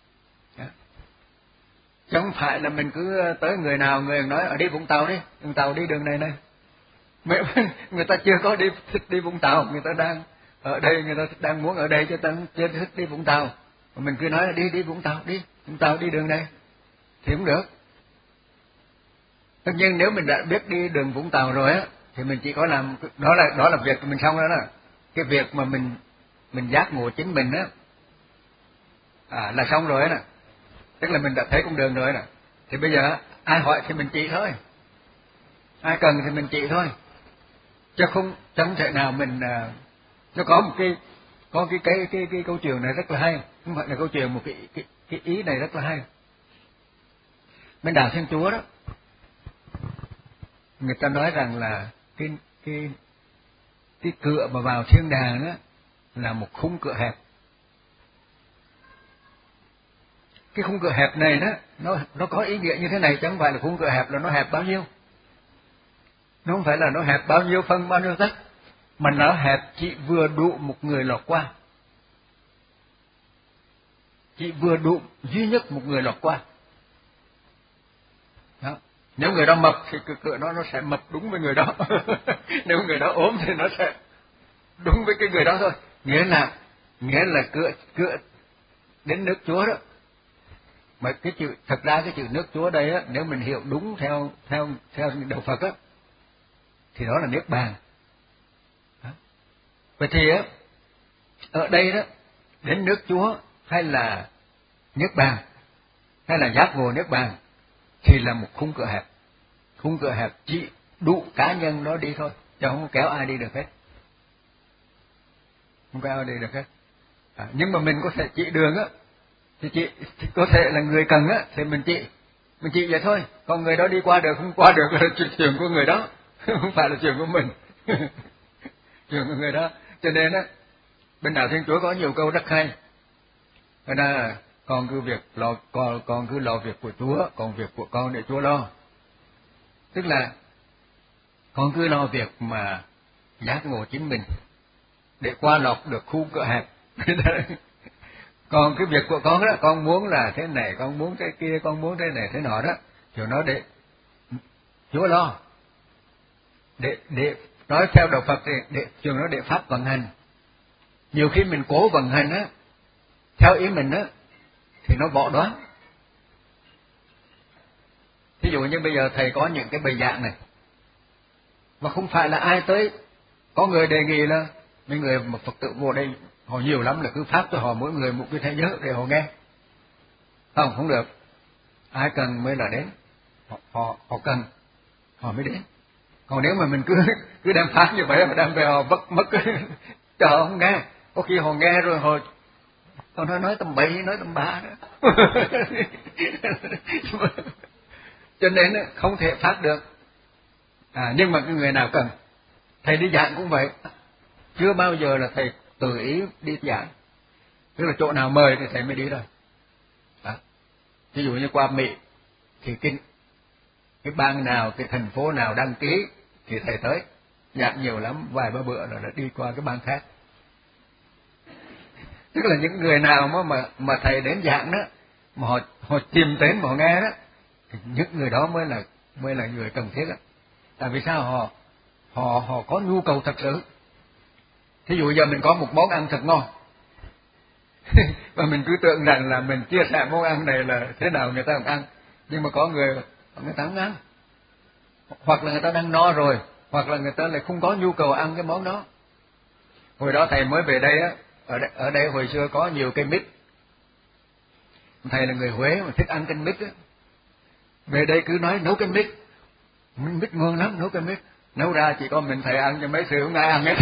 Chứ không phải là mình cứ tới người nào người nói ở đi Vũng Tàu đi, Vũng Tàu đi đường này này. Người ta chưa có đi thích đi Vũng Tàu, người ta đang ở đây, người ta đang muốn ở đây cho ta chưa thích đi Vũng Tàu. Mà mình cứ nói là đi đi Vũng Tàu, đi Vũng Tàu đi đường này thì không được. Tất nhiên nếu mình đã biết đi đường Vũng Tàu rồi á thì mình chỉ có làm đó là đó là việc mình xong rồi đó. Cái việc mà mình mình giác ngộ chính mình á à, là xong rồi đó. Tức là mình đã thấy con đường rồi nè. Thì bây giờ ai hỏi thì mình chỉ thôi, ai cần thì mình chỉ thôi, chứ không chẳng thể nào mình uh, nó có một cái có cái cái cái cái câu chuyện này rất là hay, không phải là câu chuyện, một cái cái, cái ý này rất là hay. Bên đạo Thiên Chúa đó, người ta nói rằng là cái cái cái cửa mà vào thiên đàng đó là một khung cửa hẹp. Cái khung cửa hẹp này đó, nó nó có ý nghĩa như thế này, chẳng phải là khung cửa hẹp là nó hẹp bao nhiêu. Nó không phải là nó hẹp bao nhiêu phân bao nhiêu tấc, mà nó hẹp chỉ vừa đủ một người lọt qua, chỉ vừa đủ duy nhất một người lọt qua. Đó. Nếu người đó mập thì cửa cửa nó nó sẽ mập đúng với người đó. Nếu người đó ốm thì nó sẽ đúng với cái người đó thôi. Nghĩa là nghĩa là cửa cửa đến nước Chúa đó. Mà cái chữ thật ra cái chữ nước Chúa đây á, nếu mình hiểu đúng theo theo theo đạo Phật á, thì đó là niết bàn. Đó. Vậy thì á, ở đây đó, đến nước Chúa hay là niết bàn hay là giác ngộ niết bàn thì là một khung cửa hẹp. Khung cửa hẹp chỉ đủ cá nhân nó đi thôi, chứ không kéo ai đi được hết. Không kéo ai đi được hết. À, nhưng mà mình có thể chỉ đường á, thì chị thì có thể là người cần á thì mình chỉ mình chỉ vậy thôi. Còn người đó đi qua được không qua được là chuyện của người đó, không phải là chuyện của mình. Chuyện của người đó. Cho nên á, bên đạo Thiên Chúa có nhiều câu rất hay. Thế là con cứ việc lo con con cứ lo việc của Chúa, còn việc của con để Chúa lo. Tức là con cứ lo việc mà giác ngộ chính mình để qua lọt được khu cửa hẹp. Còn cái việc của con đó, con muốn là thế này, con muốn thế kia, con muốn thế này thế nọ đó, thì nó để Chúa lo. Để để nói theo đạo Phật thì để trường nó để pháp vận hành. Nhiều khi mình cố vận hành á theo ý mình á thì nó bỏ đoán. Ví dụ như bây giờ thầy có những cái bài giảng này, mà không phải là ai tới, có người đề nghị là mấy người mà Phật tử vô đây họ nhiều lắm là cứ phát cho họ mỗi người một cái thế giới để họ nghe. Không, không được. Ai cần mới là đến. Họ họ, họ cần họ mới đến. Còn nếu mà mình cứ cứ đem phát như vậy mà đem về họ mất mất cho họ không nghe. Có khi họ nghe rồi họ họ nói nói tầm bậy, nói tầm bạ đó. Cho nên không thể phát được. À, nhưng mà cái người nào cần, thầy đi giảng cũng vậy. Chưa bao giờ là thầy tự ý đi giảng. Tức là chỗ nào mời thì thầy mới đi rồi. Đó. Ví dụ như qua Mỹ thì cái, cái bang nào, cái thành phố nào đăng ký thì thầy tới. Giảng nhiều lắm, vài ba bữa rồi đã đi qua cái bang khác. Tức là những người nào mà mà, mà thầy đến giảng đó, mà họ họ tìm đến mà họ nghe đó, thì những người đó mới là mới là người cần thiết đó. Tại vì sao? Họ họ họ có nhu cầu thật sự. Thí dụ giờ mình có một món ăn thật ngon, và mình cứ tưởng rằng là mình chia sẻ món ăn này là thế nào người ta cũng ăn, nhưng mà có người người ta không ăn, hoặc là người ta đang no rồi, hoặc là người ta lại không có nhu cầu ăn cái món đó. Hồi đó thầy mới về đây á, ở đây, ở đây hồi xưa có nhiều cây mít. Thầy là người Huế mà thích ăn cây mít á, về đây cứ nói nấu cây mít, mít ngon lắm, nấu cây mít, nấu ra chỉ có mình thầy ăn, cho mấy sư không ai ăn hết.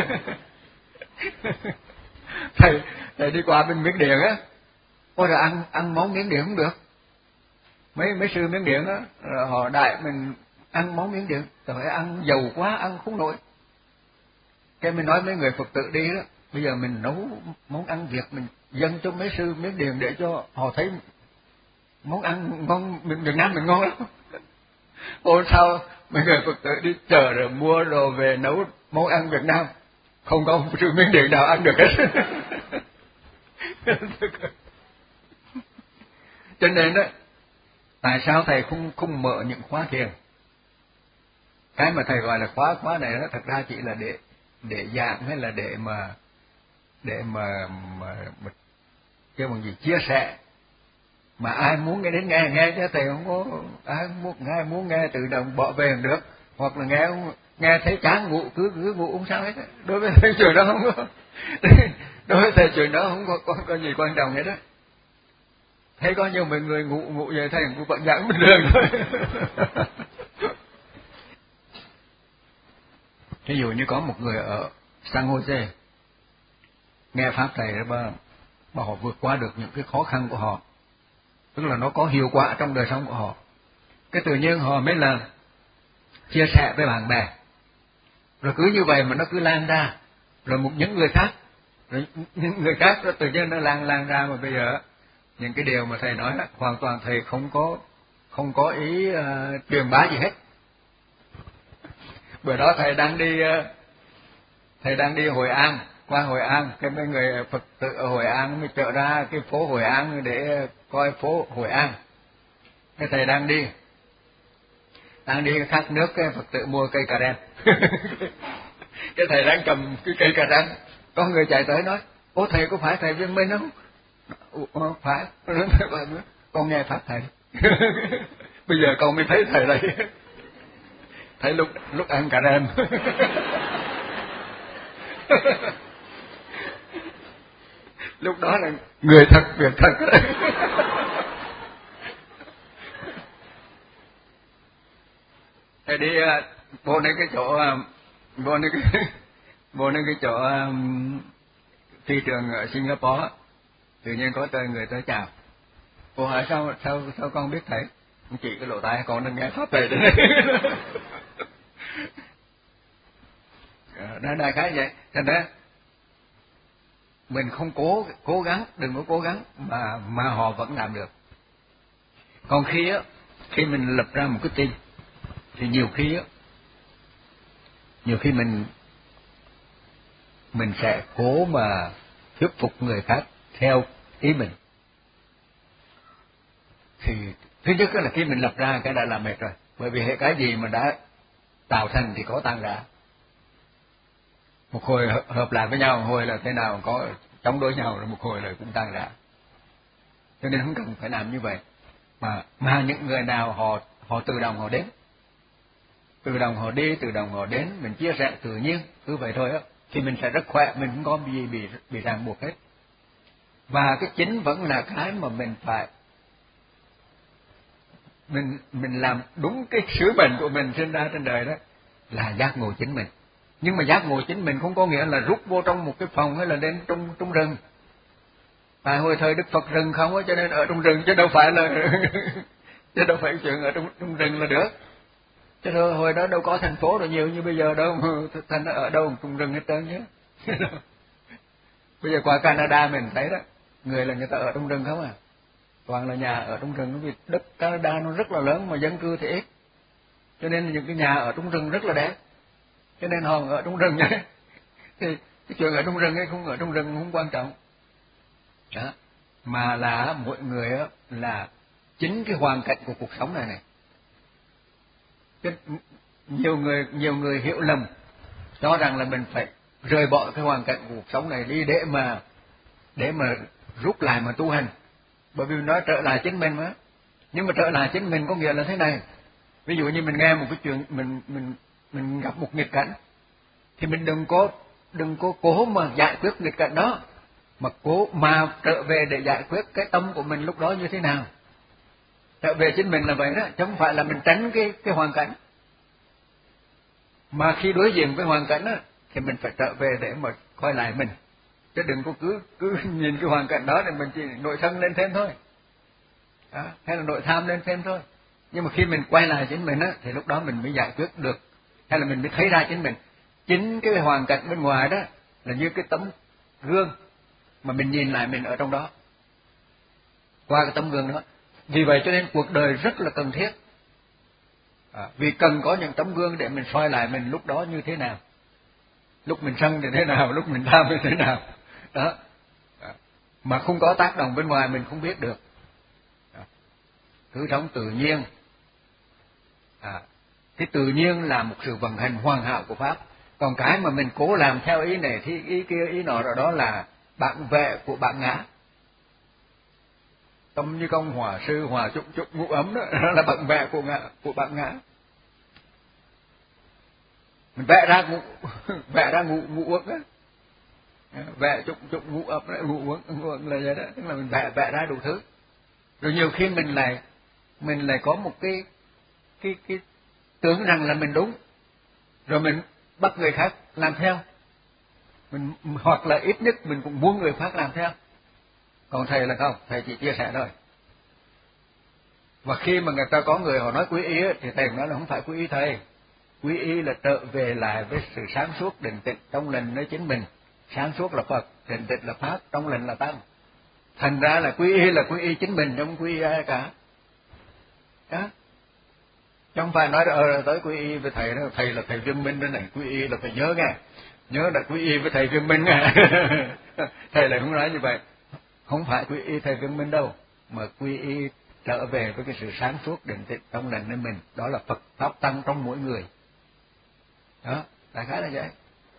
thầy thầy đi qua bên Miến Điện á, ôi là ăn ăn món Miến Điện không được. Mấy mấy sư Miến Điện á, họ đại mình ăn món Miến Điện, trời ơi ăn dầu quá, ăn không nổi. Cái mình nói mấy người Phật tử đi đó, bây giờ mình nấu món ăn Việt mình dâng cho mấy sư Miến Điện để cho họ thấy món ăn ngon, Việt Nam mình ngon lắm. Ôi sao mấy người Phật tử đi chợ rồi mua đồ về nấu món ăn Việt Nam, không có một sư Miến Điện nào ăn được hết. Cho nên đó, tại sao thầy không không mở những khóa thiền? Cái mà thầy gọi là khóa khóa này đó, thật ra chỉ là để để giảng hay là để mà để mà mà, mà kêu bằng gì chia sẻ. Mà ai muốn nghe đến nghe nghe chứ thầy không có, ai muốn ai muốn nghe tự động bỏ về được, hoặc là nghe nghe thấy chán ngủ cứ cứ ngủ không sao hết. Đối với thầy chuyện đó không có, đối với thầy chuyện đó không có, có, có gì quan trọng hết đó. Thấy có nhiều người người ngủ ngủ về thầy cũng vẫn giảng bình thường thôi. Ví dụ như có một người ở San Jose nghe pháp thầy đó mà, mà họ vượt qua được những cái khó khăn của họ, tức là nó có hiệu quả trong đời sống của họ, cái tự nhiên họ mới là chia sẻ với bạn bè, rồi cứ như vậy mà nó cứ lan ra, rồi một những người khác, rồi những người khác nó tự nhiên nó lan lan ra. Mà bây giờ những cái điều mà thầy nói đó, hoàn toàn thầy không có không có ý uh, truyền bá gì hết. Bữa đó thầy đang đi thầy đang đi Hội An, qua Hội An, cái mấy người Phật tử ở Hội An mới trở ra cái phố Hội An để coi phố Hội An. Cái thầy đang đi đang đi khát nước, cái Phật tử mua cây cà rem. Cái thầy đang cầm cái cây cà rem, có người chạy tới nói: "Ô thầy, có phải thầy Viên Minh không?" "Ủa, phải." "Con nghe pháp thầy." "Bây giờ con mới thấy thầy đây." Thấy lúc lúc ăn cà rem. Lúc đó là người thật việc thật. Thầy đi vô đến cái chỗ vô đến cái vô đến cái chỗ um, phi trường ở Singapore, tự nhiên có tới người tới chào. Cô hỏi sao sao sao con biết thầy? Chỉ cái lỗ tai con đang nghe pháp thầy đấy. Đó đại khái vậy. Thành ra mình không cố cố gắng, đừng có cố gắng mà mà họ vẫn làm được. Còn khi á, khi mình lập ra một cái tin thì nhiều khi á, nhiều khi mình mình sẽ cố mà thuyết phục người khác theo ý mình. Thì thứ nhất là khi mình lập ra cái đã là mệt rồi, bởi vì hệ cái gì mà đã tạo thành thì có tan rã. Một hồi hợp lại với nhau, một hồi là thế nào có chống đối nhau, rồi một hồi là cũng tan rã. Cho nên không cần phải làm như vậy, mà mà những người nào họ họ tự động họ đến, tự động họ đi, tự động họ đến, mình chia sẻ tự nhiên cứ vậy thôi á, thì mình sẽ rất khỏe, mình không có gì bị bị ràng buộc hết. Và cái chính vẫn là cái mà mình phải mình mình làm đúng cái sứ mệnh của mình sinh ra trên đời, đó là giác ngộ chính mình. Nhưng mà giác ngộ chính mình không có nghĩa là rút vô trong một cái phòng hay là đến trong trong rừng. Tại hồi thời Đức Phật rừng không á, cho nên ở trong rừng, chứ đâu phải là chứ đâu phải chuyện ở trong trong rừng là được. Chứ đâu, hồi đó đâu có thành phố rồi nhiều như bây giờ đâu, thành ở đâu trong rừng hết trơn chứ. Bây giờ qua Canada mình thấy đó, người là người ta ở trong rừng không à, toàn là nhà ở trong rừng, vì đất Canada nó rất là lớn mà dân cư thì ít, cho nên những cái nhà ở trong rừng rất là đẹp, cho nên họ ở trong rừng nhé. Thì cái chuyện ở trong rừng hay không ở trong rừng không quan trọng đó, mà là mỗi người là chính cái hoàn cảnh của cuộc sống này này. Chứ nhiều người nhiều người hiểu lầm, cho rằng là mình phải rời bỏ cái hoàn cảnh của cuộc sống này đi để mà để mà rút lại mà tu hành, bởi vì nói trở lại chính mình mà. Nhưng mà trở lại chính mình có nghĩa là thế này: ví dụ như mình nghe một cái chuyện, mình mình mình gặp một nghịch cảnh, thì mình đừng có đừng có cố mà giải quyết nghịch cảnh đó, mà cố mà trở về để giải quyết cái tâm của mình lúc đó như thế nào. Trở về chính mình là vậy đó, chứ không phải là mình tránh cái cái hoàn cảnh. Mà khi đối diện với hoàn cảnh đó, thì mình phải trở về để mà coi lại mình, chứ đừng có cứ cứ nhìn cái hoàn cảnh đó thì mình chỉ nội thân lên thêm thôi, đó, hay là nội tham lên thêm thôi. Nhưng mà khi mình quay lại chính mình á, thì lúc đó mình mới giải quyết được, hay là mình mới thấy ra chính mình. Chính cái hoàn cảnh bên ngoài đó là như cái tấm gương mà mình nhìn lại mình ở trong đó, qua cái tấm gương đó. Vì vậy cho nên cuộc đời rất là cần thiết, à, vì cần có những tấm gương để mình soi lại mình lúc đó như thế nào, lúc mình sân thì thế nào, lúc mình tham thì thế nào đó, à, mà không có tác động bên ngoài mình không biết được. À, cứ sống tự nhiên, à, cái tự nhiên là một sự vận hành hoàn hảo của pháp. Còn cái mà mình cố làm theo ý này thì ý kia ý nọ, rồi đó là bản vệ của bản ngã. Tâm như công hỏa sư hòa trụng trụng ngũ ấm đó, đó là bản vệ của ngã, của bản ngã. Mình vẽ ra ngũ vẽ ra ngũ ngũ uống á, vẽ trụng trụng ngũ ấm đó, ngũ uống ngũ uống là vậy đó, tức là mình vẽ vẽ ra đủ thứ. Rồi nhiều khi mình lại mình lại có một cái cái cái tưởng rằng là mình đúng, rồi mình bắt người khác làm theo, mình hoặc là ít nhất mình cũng muốn người khác làm theo. Còn thầy là không, thầy chỉ chia sẻ thôi. Và khi mà người ta có người họ nói quý y thì thầy nói là không phải quý y thầy, quý y là trở về lại với sự sáng suốt định tĩnh trong lành nơi chính mình. Sáng suốt là Phật, định tĩnh là pháp, trong lành là tăng. Thành ra là quý y là quý y chính mình, không quý y ai cả đó. chứ không phải nói ờ tới quy y với thầy đó, thầy là thầy Viên Minh đó này, quy y là phải nhớ nghe, nhớ là quy y với thầy Viên Minh nghe. Thầy lại không nói như vậy, không phải quy y thầy Viên Minh đâu, mà quy y trở về với cái sự sáng suốt định tĩnh trong lành nơi mình, đó là Phật pháp tăng trong mỗi người. Đó, đại khái là vậy.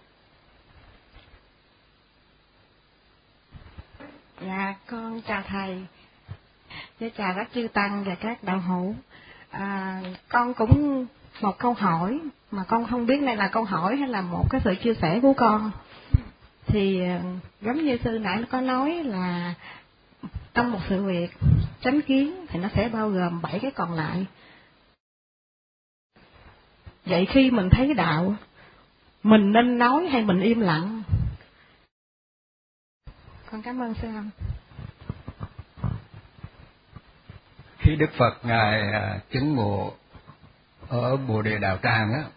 Dạ, con chào thầy, với chào các chư tăng và các đạo hữu. À, con cũng một câu hỏi mà con không biết đây là câu hỏi hay là một cái sự chia sẻ của con. Thì giống như sư nãy nó có nói là trong một sự việc chánh kiến thì nó sẽ bao gồm bảy cái còn lại. Vậy khi mình thấy đạo, mình nên nói hay mình im lặng? Con cảm ơn sư ông. Khi Đức Phật ngài à, chứng ngộ ở Bồ Đề Đạo Tràng á,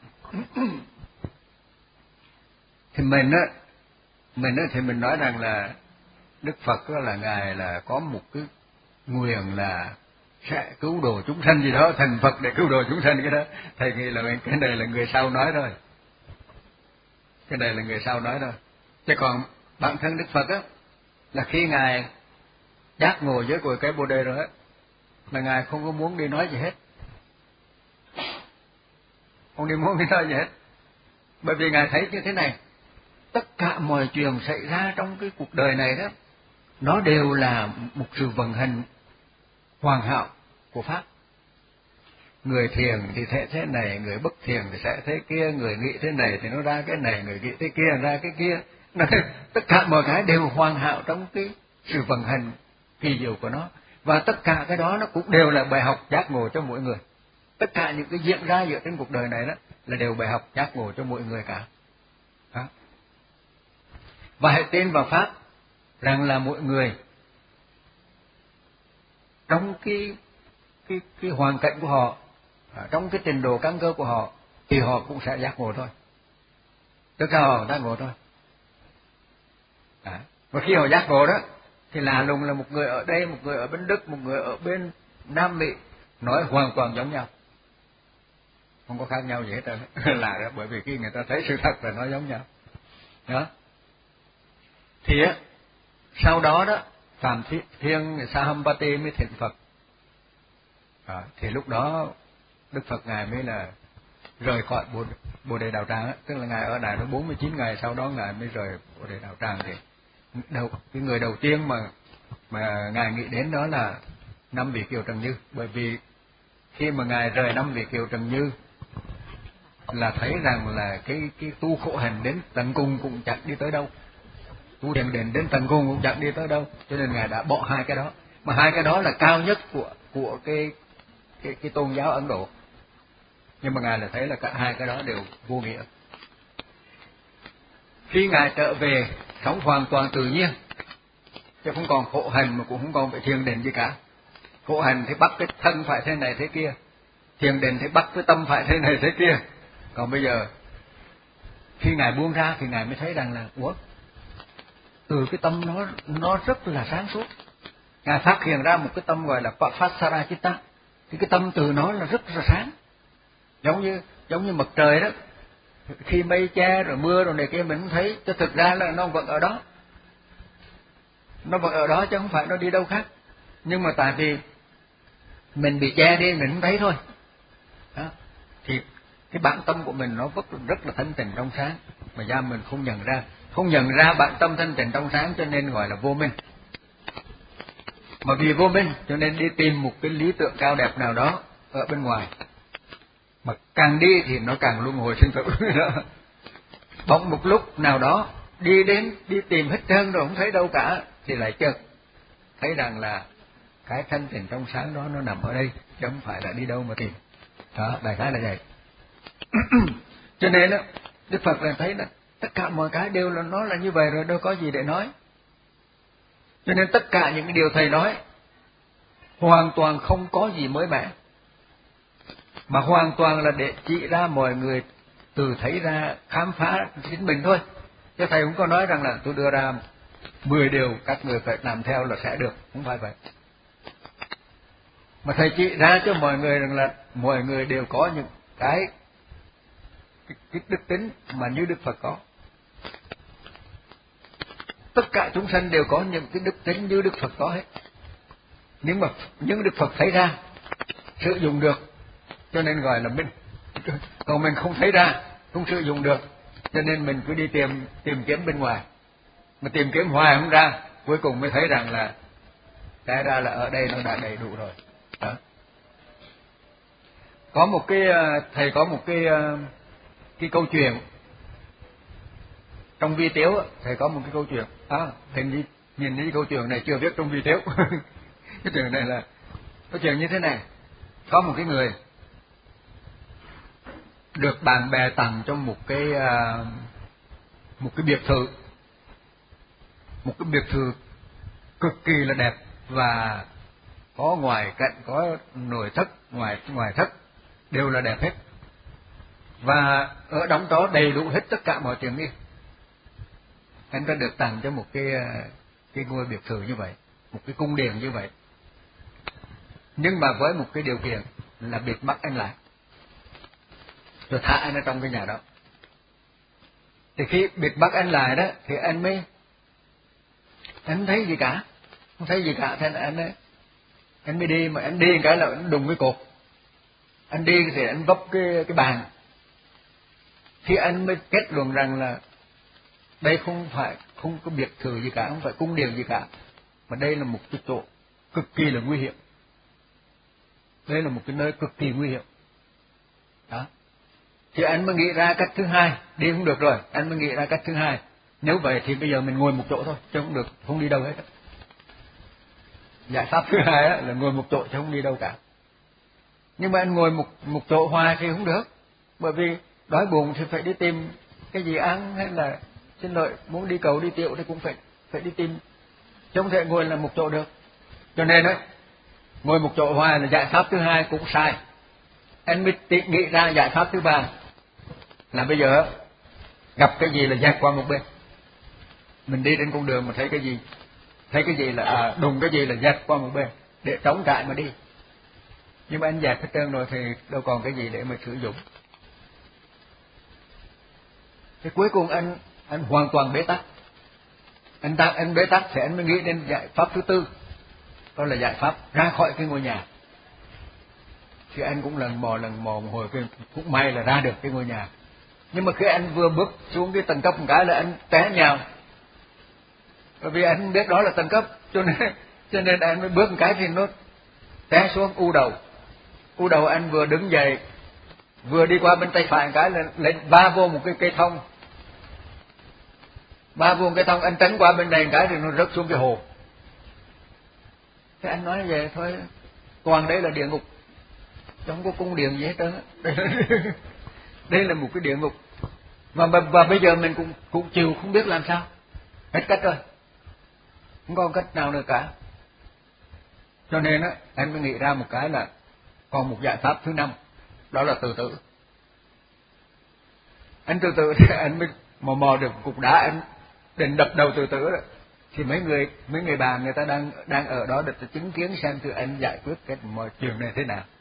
thì mình á, mình á thì mình nói rằng là Đức Phật đó là ngài là có một cái nguyện là sẽ cứu độ chúng sanh gì đó, thành Phật để cứu độ chúng sanh, cái đó thầy nghĩ là cái này là người sau nói thôi, cái này là người sau nói thôi. Chứ còn bản thân Đức Phật á là khi ngài giác ngộ với cội cây Bồ Đề rồi á, là ngài không có muốn đi nói gì hết, không đi muốn đi nói gì hết, bởi vì ngài thấy như thế này, tất cả mọi chuyện xảy ra trong cái cuộc đời này đó, nó đều là một sự vận hành hoàn hảo của pháp. Người thiền thì sẽ thế này, người bất thiền thì sẽ thế kia, người nghĩ thế này thì nó ra cái này, người nghĩ thế kia ra cái kia. Tất cả mọi cái đều hoàn hảo trong cái sự vận hành kỳ diệu của nó, và tất cả cái đó nó cũng đều là bài học giác ngộ cho mỗi người. Tất cả những cái diễn ra dựa trên cuộc đời này đó là đều bài học giác ngộ cho mỗi người cả. Đó. Và hãy tin vào pháp rằng là mỗi người trong cái cái cái hoàn cảnh của họ, trong cái trình độ căn cơ của họ, thì họ cũng sẽ giác ngộ thôi. Tức là họ giác ngộ thôi. Đó. Và khi họ giác ngộ đó thì lạ lùng là một người ở đây, một người ở bên Đức, một người ở bên Nam Mỹ nói hoàn toàn giống nhau, không có khác nhau gì hết trơn. Lạ đó, bởi vì khi người ta thấy sự thật là nó giống nhau. Đó. Thì á, sau đó đó Phạm Thiên Sahampati mới thỉnh Phật. À, thì lúc đó Đức Phật ngài mới là rời khỏi Bồ, Bồ Đề Đạo Tràng á, tức là ngài ở đài đó bốn mươi chín ngày, sau đó ngài mới rời Bồ Đề Đạo Tràng. Thì đầu cái người đầu tiên mà mà ngài nghĩ đến đó là năm vị Kiều Trần Như, bởi vì khi mà ngài rời năm vị Kiều Trần Như là thấy rằng là cái cái tu khổ hành đến tận cùng cũng chẳng đi tới đâu, tu thiền định đến tận cùng cũng chẳng đi tới đâu, cho nên ngài đã bỏ hai cái đó, mà hai cái đó là cao nhất của của cái cái cái tôn giáo Ấn Độ, nhưng mà ngài là thấy là cả hai cái đó đều vô nghĩa. Khi ngài trở về sống hoàn toàn tự nhiên, chứ không còn khổ hành mà cũng không còn phải thiền định gì cả. Khổ hành thì bắt cái thân phải thế này thế kia, thiền định thì bắt cái tâm phải thế này thế kia. Còn bây giờ khi ngài buông ra thì ngài mới thấy rằng là ủa, từ cái tâm nó nó rất là sáng suốt. Ngài phát hiện ra một cái tâm gọi là Pasara Chitta, thì cái tâm từ nó là rất là sáng, giống như giống như mặt trời đó, khi mây che rồi mưa rồi này kia mình không thấy, chứ thực ra là nó vẫn ở đó, nó vẫn ở đó chứ không phải nó đi đâu khác, nhưng mà tại vì mình bị che đi mình không thấy thôi. Đó. Thì cái bản tâm của mình nó rất rất là thanh tịnh trong sáng, mà do mình không nhận ra, không nhận ra bản tâm thanh tịnh trong sáng, cho nên gọi là vô minh. Mà vì vô minh cho nên đi tìm một cái lý tưởng cao đẹp nào đó ở bên ngoài, mà càng đi thì nó càng luân hồi sinh tử. Bỗng một lúc nào đó đi đến đi tìm hết trơn rồi không thấy đâu cả, thì lại chợt thấy rằng là cái thanh tịnh trong sáng đó nó nằm ở đây, chứ không phải là đi đâu mà tìm. Đó, đại khái là vậy. Cho nên đó, Đức Phật là thấy là tất cả mọi cái đều là nó là như vậy rồi, đâu có gì để nói. Cho nên tất cả những cái điều thầy nói hoàn toàn không có gì mới mẻ, mà hoàn toàn là để chỉ ra mọi người từ thấy ra, khám phá chính mình thôi. Chứ thầy cũng có nói rằng là tôi đưa ra mười điều các người phải làm theo là sẽ được, không phải vậy. Mà thầy chỉ ra cho mọi người rằng là mọi người đều có những cái cái, cái đức tính mà như Đức Phật có. Tất cả chúng sanh đều có những cái đức tính như Đức Phật có hết. Nhưng mà những Đức Phật thấy ra, sử dụng được, cho nên gọi là minh. Còn mình không thấy ra, không sử dụng được, cho nên mình cứ đi tìm tìm kiếm bên ngoài. Mà tìm kiếm hoài không ra, cuối cùng mới thấy rằng là cái ra là ở đây nó đã đầy đủ rồi. Đó. Có một cái thầy có một cái cái câu chuyện trong vi tiếu, thầy có một cái câu chuyện. À, thầy nhìn, nhìn cái câu chuyện này chưa viết trong vi tiếu. Cái chuyện này là câu chuyện như thế này. Có một cái người được bạn bè tặng cho một cái một cái biệt thự, một cái biệt thự cực kỳ là đẹp và có ngoài cạnh, có nội thất, ngoài ngoài thất đều là đẹp hết, và ở đóng đó đầy đủ hết tất cả mọi tiện nghi. Anh ta được tặng cho một cái cái ngôi biệt thự như vậy, một cái cung điện như vậy, nhưng mà với một cái điều kiện là bịt mắt anh lại, rồi thả anh ở trong cái nhà đó. Thì khi bịt mắt anh lại đó thì anh mới anh không thấy gì cả, không thấy gì cả, thế anh ấy, anh mới đi, mà anh đi cái là anh đùng cái cột, anh đi thì anh vấp cái cái bàn. Thì anh mới kết luận rằng là đây không phải không có biệt thự gì cả, không phải cung điện gì cả, mà đây là một cái chỗ cực kỳ là nguy hiểm. Đây là một cái nơi cực kỳ nguy hiểm. Đó. Thì anh mới nghĩ ra cách thứ hai, đi không được rồi, anh mới nghĩ ra cách thứ hai. Nếu vậy thì bây giờ mình ngồi một chỗ thôi, chứ không được, không đi đâu hết. Giải pháp thứ hai là ngồi một chỗ chứ không đi đâu cả. Nhưng mà anh ngồi một một chỗ hoài thì không được, bởi vì đói bụng thì phải đi tìm cái gì ăn, hay là xin lỗi muốn đi cầu đi tiệu thì cũng phải phải đi tìm, chứ không thể ngồi là một chỗ được. Cho nên đấy, ngồi một chỗ hoài là giải pháp thứ hai cũng sai. Anh mới nghĩ ra giải pháp thứ ba là bây giờ gặp cái gì là dạt qua một bên. Mình đi trên con đường mà thấy cái gì, thấy cái gì là à, đùng cái gì là dạt qua một bên để chống trại mà đi. Nhưng mà anh dạt hết trơn rồi thì đâu còn cái gì để mà sử dụng. Thì cuối cùng anh anh hoàn toàn bế tắc. Anh ta anh bế tắc thì anh mới nghĩ đến giải pháp thứ tư, đó là giải pháp ra khỏi cái ngôi nhà. Thì anh cũng lần mò lần mò một hồi, cái cũng may là ra được cái ngôi nhà. Nhưng mà khi anh vừa bước xuống cái tầng cấp một cái là anh té nhào, bởi vì anh không biết đó là tầng cấp, cho nên cho nên anh mới bước một cái thì nó té xuống u đầu. U đầu anh vừa đứng dậy, vừa đi qua bên tay phải một cái là lại va vô một cái cây thông, va vô một cái thông, anh tránh qua bên này một cái thì nó rớt xuống cái hồ. Thế anh nói về thôi, toàn đây là địa ngục, chứ không có cung điện gì hết trơn. Đây là một cái địa ngục, và, và, và bây giờ mình cũng cũng chịu không biết làm sao, hết cách rồi, không có cách nào nữa cả. Cho nên á, anh mới nghĩ ra một cái là còn một giải pháp thứ năm, đó là tự tử. Anh tự tử thì anh mới mò mò được cục đá, anh định đập đầu tự tử đó. Thì mấy người mấy người bà người ta đang đang ở đó để chứng kiến xem thử anh giải quyết cái mọi chuyện này thế nào.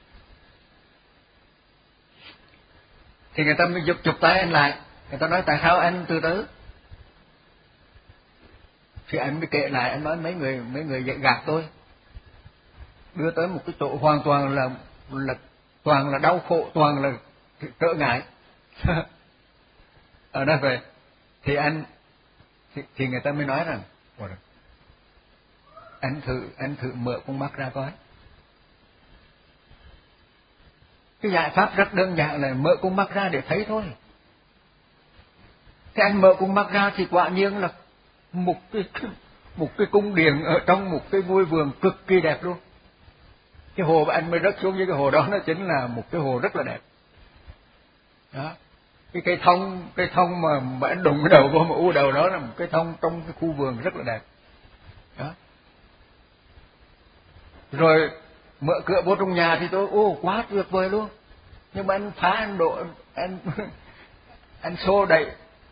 Thì người ta mới giục chụp tay anh lại, người ta nói tại sao anh tự tử. Thì anh mới kể lại, anh nói mấy người mấy người gạt tôi, đưa tới một cái chỗ hoàn toàn là là toàn là đau khổ, toàn là trở ngại. Ở đó về thì anh thì, thì người ta mới nói rằng anh thử anh thử mở con mắt ra coi. Cái giải pháp rất đơn giản là mở con mắt ra để thấy thôi. Thế anh mở con mắt ra thì quả nhiên là một cái một cái cung điện ở trong một cái ngôi vườn cực kỳ đẹp luôn. Cái hồ mà anh mới rớt xuống với cái hồ đó nó chính là một cái hồ rất là đẹp. Đó. Cái cây thông, cây thông mà, mà anh đụng cái đầu vô mà u đầu đó là một cây thông trong cái khu vườn rất là đẹp. Đó. Rồi mở cửa vô trong nhà thì tôi ô quá tuyệt vời luôn. Nhưng mà anh phá anh độ anh anh xô đẩy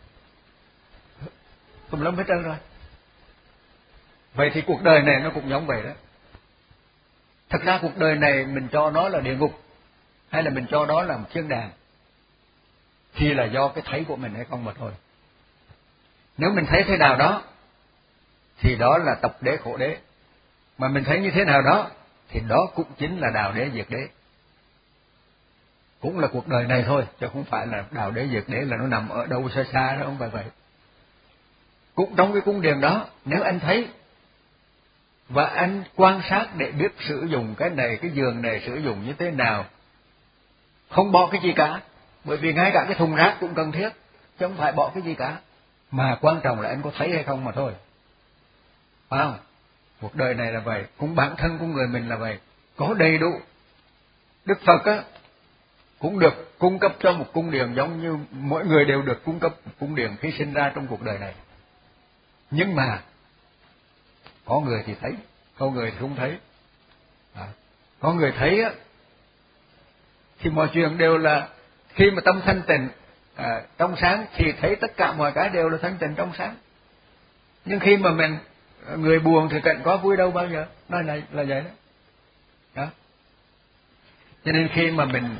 tùm lum hết trơn rồi. Vậy thì cuộc đời này nó cũng giống vậy đó. Thật ra cuộc đời này mình cho nó là địa ngục hay là mình cho đó là một thiên đàng thì là do cái thấy của mình hay không mà thôi. Nếu mình thấy thế nào đó thì đó là tập đế khổ đế, mà mình thấy như thế nào đó thì đó cũng chính là đạo đế diệt đế. Cũng là cuộc đời này thôi, chứ không phải là đạo đế diệt đế là nó nằm ở đâu xa xa đó, không phải vậy. Cũng trong cái cung điện đó, nếu anh thấy và anh quan sát để biết sử dụng cái này, cái giường này sử dụng như thế nào, không bỏ cái gì cả, bởi vì ngay cả cái thùng rác cũng cần thiết, chứ không phải bỏ cái gì cả, mà quan trọng là anh có thấy hay không mà thôi. Phải không? Cuộc đời này là vậy, cũng bản thân của người mình là vậy, có đầy đủ. Đức Phật á cũng được cung cấp cho một cung điện giống như mỗi người đều được cung cấp một cung điện khi sinh ra trong cuộc đời này. Nhưng mà có người thì thấy, có người thì không thấy. À, có người thấy á thì mọi chuyện đều là khi mà tâm thanh tịnh à, trong sáng thì thấy tất cả mọi cái đều là thanh tịnh trong sáng. Nhưng khi mà mình người buồn thì cạnh có vui đâu bao giờ, nói là là vậy đó. Đó. Cho nên khi mà mình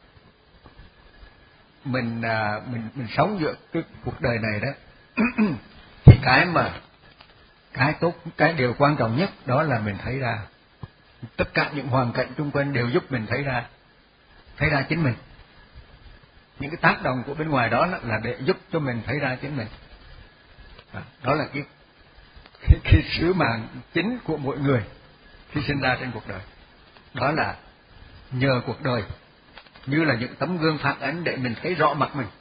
mình à, mình mình sống giữa cái cuộc đời này đó thì cái mà cái tốt, cái điều quan trọng nhất đó là mình thấy ra tất cả những hoàn cảnh xung quanh đều giúp mình thấy ra thấy ra chính mình. Những cái tác động của bên ngoài đó là để giúp cho mình thấy ra chính mình. À, đó là cái cái, cái sứ mạng chính của mỗi người khi sinh ra trên cuộc đời. Đó là nhờ cuộc đời như là những tấm gương phản ánh để mình thấy rõ mặt mình.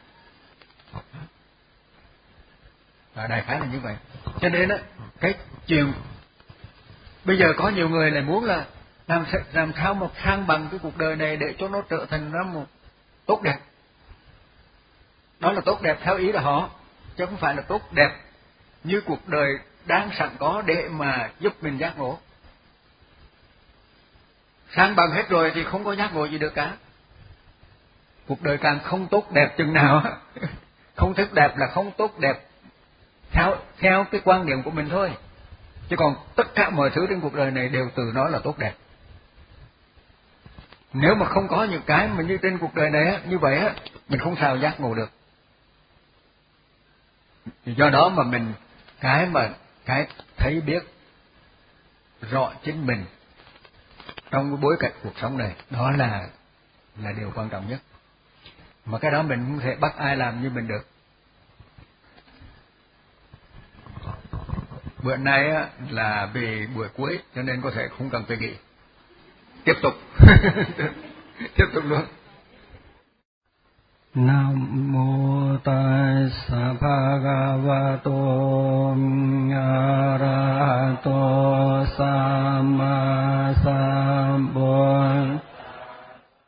Và đại khái là như vậy. Cho nên á, cái chuyện bây giờ có nhiều người lại muốn là làm làm sao mà thăng bằng cái cuộc đời này để cho nó trở thành nó một tốt đẹp. Đó là tốt đẹp theo ý là họ, chứ không phải là tốt đẹp như cuộc đời đang sẵn có để mà giúp mình giác ngộ. Sang bằng hết rồi thì không có giác ngộ gì được cả. Cuộc đời càng không tốt đẹp chừng nào, không thích đẹp là không tốt đẹp theo theo cái quan điểm của mình thôi. Chứ còn tất cả mọi thứ trên cuộc đời này đều từ nó là tốt đẹp. Nếu mà không có những cái mà như trên cuộc đời này á, như vậy á, mình không sao giác ngộ được. Do đó mà mình cái mà cái thấy biết rõ chính mình trong cái bối cảnh cuộc sống này, đó là là điều quan trọng nhất. Mà cái đó mình không thể bắt ai làm như mình được. Bữa nay á, là vì buổi cuối cho nên có thể không cần phải nghĩ. Tiếp tục. Tiếp tục luôn. Nam mô Tassa Bhagavato Arahato Samma